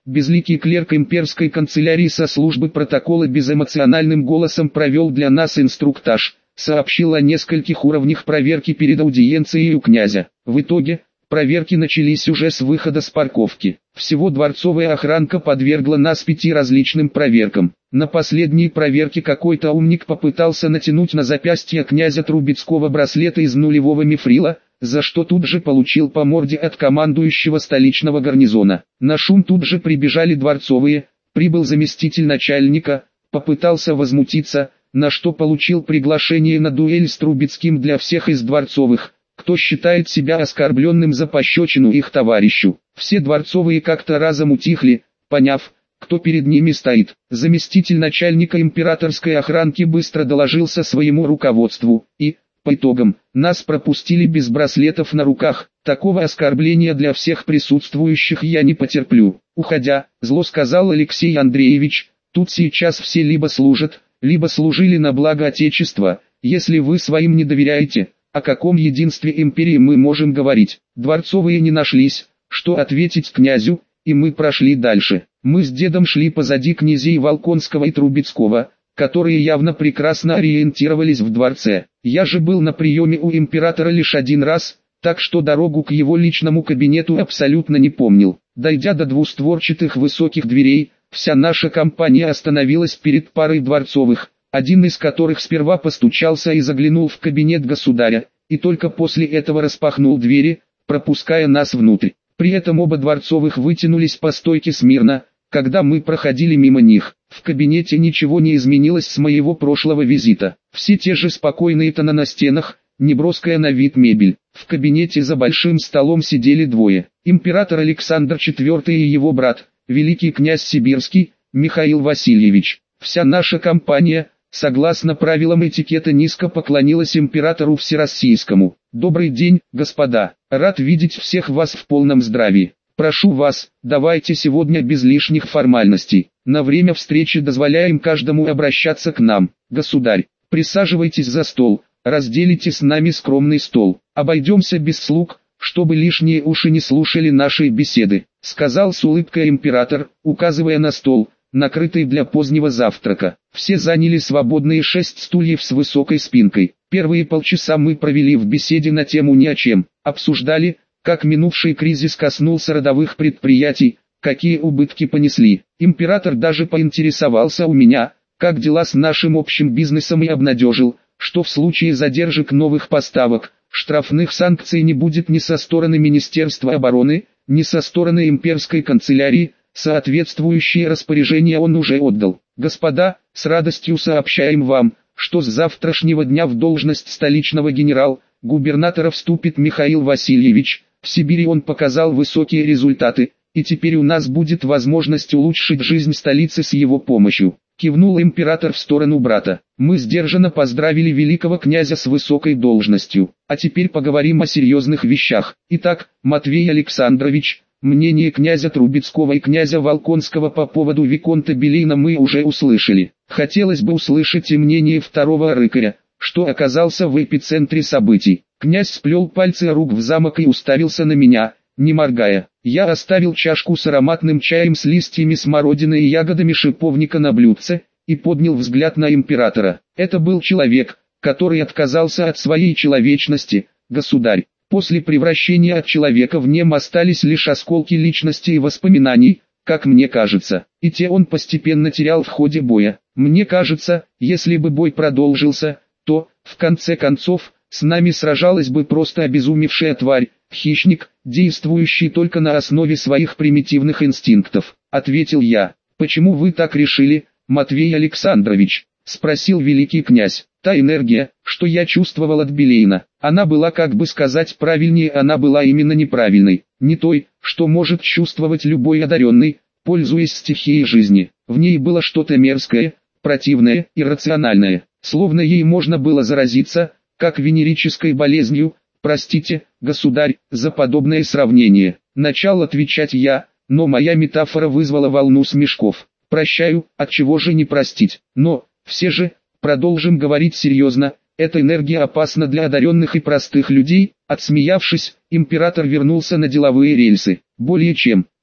Безликий клерк имперской канцелярии со службы протокола безэмоциональным голосом провел для нас инструктаж, сообщил о нескольких уровнях проверки перед аудиенцией у князя. В итоге, проверки начались уже с выхода с парковки. Всего дворцовая охранка подвергла нас 5 различным проверкам. На последней проверке какой-то умник попытался натянуть на запястье князя Трубецкого браслеты из нулевого мифрила, за что тут же получил по морде от командующего столичного гарнизона. На шум тут же прибежали дворцовые, прибыл заместитель начальника, попытался возмутиться, на что получил приглашение на дуэль с Трубецким для всех из дворцовых, кто считает себя оскорбленным за пощечину их товарищу. Все дворцовые как-то разом утихли, поняв, кто перед ними стоит. Заместитель начальника императорской охранки быстро доложился своему руководству, и, по итогам, нас пропустили без браслетов на руках. Такого оскорбления для всех присутствующих я не потерплю. Уходя, зло сказал Алексей Андреевич, тут сейчас все либо служат, либо служили на благо Отечества. Если вы своим не доверяете, о каком единстве империи мы можем говорить? Дворцовые не нашлись, что ответить князю, и мы прошли дальше. Мы с дедом шли позади князей Волконского и Трубецкого, которые явно прекрасно ориентировались в дворце. Я же был на приеме у императора лишь один раз, так что дорогу к его личному кабинету абсолютно не помнил. Дойдя до двустворчатых высоких дверей, вся наша компания остановилась перед парой дворцовых, один из которых сперва постучался и заглянул в кабинет государя, и только после этого распахнул двери, пропуская нас внутрь. При этом оба дворцовых вытянулись по стойке смирно, когда мы проходили мимо них. В кабинете ничего не изменилось с моего прошлого визита. Все те же спокойные тона на стенах, неброская на вид мебель. В кабинете за большим столом сидели двое. Император Александр IV и его брат, великий князь Сибирский, Михаил Васильевич. Вся наша компания, согласно правилам этикета, низко поклонилась императору Всероссийскому. «Добрый день, господа, рад видеть всех вас в полном здравии. Прошу вас, давайте сегодня без лишних формальностей. На время встречи дозволяем каждому обращаться к нам. Государь, присаживайтесь за стол, разделите с нами скромный стол. Обойдемся без слуг, чтобы лишние уши не слушали нашей беседы», сказал с улыбкой император, указывая на стол, накрытый для позднего завтрака. Все заняли свободные 6 стульев с высокой спинкой. Первые полчаса мы провели в беседе на тему ни о чем. Обсуждали, как минувший кризис коснулся родовых предприятий, какие убытки понесли. Император даже поинтересовался у меня, как дела с нашим общим бизнесом, и обнадежил, что в случае задержек новых поставок, штрафных санкций не будет ни со стороны Министерства обороны, ни со стороны имперской канцелярии. Соответствующие распоряжения он уже отдал. Господа, с радостью сообщаем вам, что с завтрашнего дня в должность столичного генерал-губернатора вступит Михаил Васильевич. В Сибири он показал высокие результаты, и теперь у нас будет возможность улучшить жизнь столицы с его помощью. Кивнул император в сторону брата. Мы сдержанно поздравили великого князя с высокой должностью. А теперь поговорим о серьезных вещах. Итак, Матвей Александрович, мнение князя Трубецкого и князя Волконского по поводу виконта Белейна мы уже услышали. Хотелось бы услышать и мнение второго рыкаря, что оказался в эпицентре событий. Князь сплел пальцы рук в замок и уставился на меня, не моргая. Я оставил чашку с ароматным чаем с листьями смородины и ягодами шиповника на блюдце, и поднял взгляд на императора. Это был человек, который отказался от своей человечности, государь. После превращения от человека в нем остались лишь осколки личности и воспоминаний, как мне кажется, и те он постепенно терял в ходе боя. Мне кажется, если бы бой продолжился, то, в конце концов, с нами сражалась бы просто обезумевшая тварь, хищник, действующий только на основе своих примитивных инстинктов, ответил я. Почему вы так решили, Матвей Александрович? Спросил великий князь. Та энергия, что я чувствовал от Белейна, она была, как бы сказать правильнее, она была именно неправильной, не той, что может чувствовать любой одаренный, пользуясь стихией жизни. В ней было что-то мерзкое, противное, иррациональное, словно ей можно было заразиться, как венерической болезнью. Простите, государь, за подобное сравнение. Начал отвечать я, но моя метафора вызвала волну смешков. Прощаю, от чего же не простить, но, все же, продолжим говорить серьезно, эта энергия опасна для одаренных и простых людей. Отсмеявшись, император вернулся на деловые рельсы. Более чем.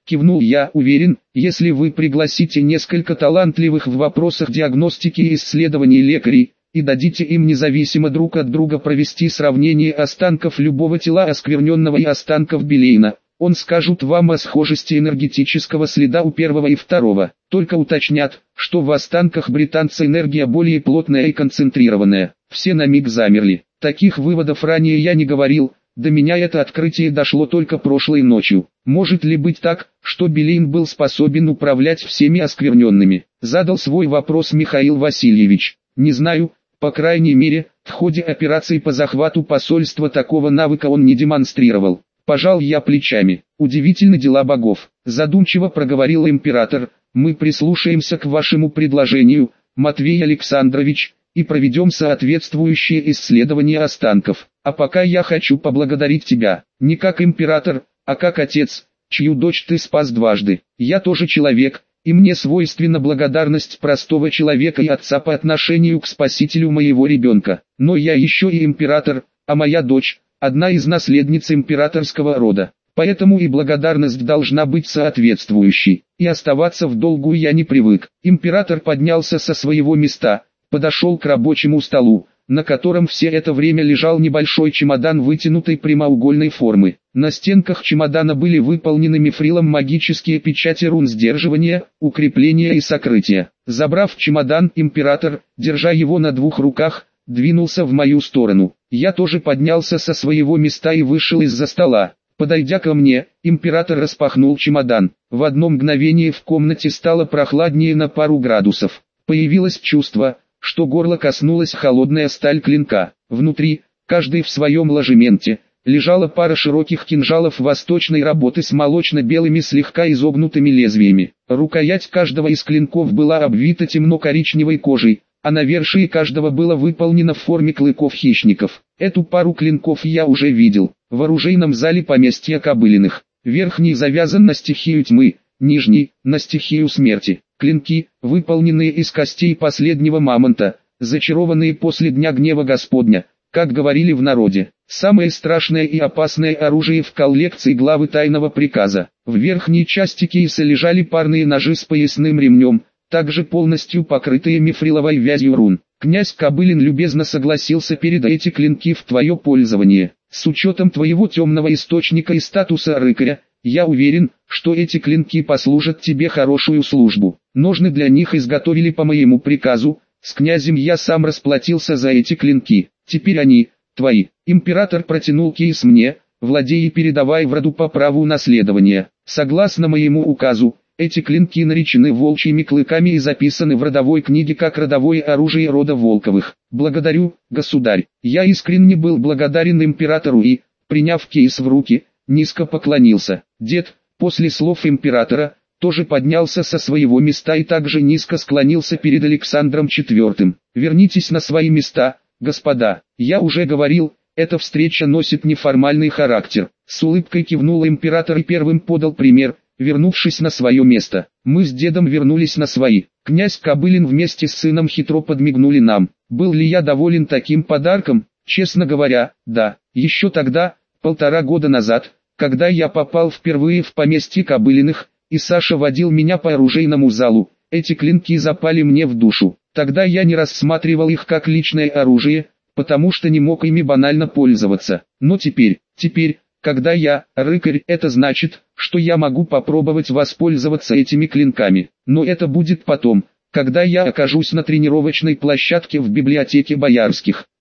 кивнул я, уверен, если вы пригласите несколько талантливых в вопросах диагностики и исследований лекарей, и дадите им независимо друг от друга провести сравнение останков любого тела оскверненного и останков Билейна, он скажут вам о схожести энергетического следа у первого и второго, только уточнят, что в останках британца энергия более плотная и концентрированная. Все на миг замерли. Таких выводов ранее я не говорил, до меня это открытие дошло только прошлой ночью. Может ли быть так, что Билейн был способен управлять всеми оскверненными? Задал свой вопрос Михаил Васильевич. Не знаю, по крайней мере, в ходе операции по захвату посольства такого навыка он не демонстрировал. Пожал я плечами. Удивительны дела богов. Задумчиво проговорил император. Мы прислушаемся к вашему предложению, Матвей Александрович, и проведем соответствующие исследования останков. А пока я хочу поблагодарить тебя, не как император, а как отец, чью дочь ты спас дважды. Я тоже человек, и мне свойственна благодарность простого человека и отца по отношению к спасителю моего ребенка. Но я еще и император, а моя дочь – одна из наследниц императорского рода. Поэтому и благодарность должна быть соответствующей, и оставаться в долгу я не привык. Император поднялся со своего места, подошел к рабочему столу, на котором все это время лежал небольшой чемодан вытянутой прямоугольной формы. На стенках чемодана были выполнены мифрилом магические печати рун сдерживания, укрепления и сокрытия. Забрав чемодан, император, держа его на двух руках, двинулся в мою сторону. Я тоже поднялся со своего места и вышел из-за стола. Подойдя ко мне, император распахнул чемодан. В одно мгновение в комнате стало прохладнее на пару градусов. Появилось чувство, что горло коснулась холодная сталь клинка. Внутри, каждый в своем ложементе, лежала пара широких кинжалов восточной работы с молочно-белыми слегка изогнутыми лезвиями. Рукоять каждого из клинков была обвита темно-коричневой кожей, а навершие каждого было выполнено в форме клыков хищников. Эту пару клинков я уже видел, в оружейном зале поместья Кобылиных. Верхний завязан на стихию тьмы, нижний – на стихию смерти. Клинки, выполненные из костей последнего мамонта, зачарованные после дня гнева Господня, как говорили в народе. Самое страшное и опасное оружие в коллекции главы тайного приказа. В верхней части кейса лежали парные ножи с поясным ремнем, также полностью покрытые мифриловой вязью рун. Князь Кобылин любезно согласился передать эти клинки в твое пользование. С учетом твоего темного источника и статуса рыкаря, я уверен, что эти клинки послужат тебе хорошую службу. Ножны для них изготовили по моему приказу, с князем я сам расплатился за эти клинки. Теперь они твои. Император протянул кейс мне, владей и передавай в роду по праву наследования. Согласно моему указу, эти клинки наречены волчьими клыками и записаны в родовой книге как родовое оружие рода Волковых. Благодарю, государь. Я искренне был благодарен императору и, приняв кейс в руки, низко поклонился. Дед, после слов императора, тоже поднялся со своего места и также низко склонился перед Александром IV. Вернитесь на свои места, господа. Я уже говорил, эта встреча носит неформальный характер. С улыбкой кивнул император и первым подал пример, вернувшись на свое место. Мы с дедом вернулись на свои. Князь Кобылин вместе с сыном хитро подмигнули нам. Был ли я доволен таким подарком? Честно говоря, да. Еще тогда, 1,5 года назад, когда я попал впервые в поместье Кобылиных, и Саша водил меня по оружейному залу, эти клинки запали мне в душу. Тогда я не рассматривал их как личное оружие, потому что не мог ими банально пользоваться. Но теперь, когда я рыкарь, это значит, что я могу попробовать воспользоваться этими клинками. Но это будет потом, когда я окажусь на тренировочной площадке в библиотеке Боярских.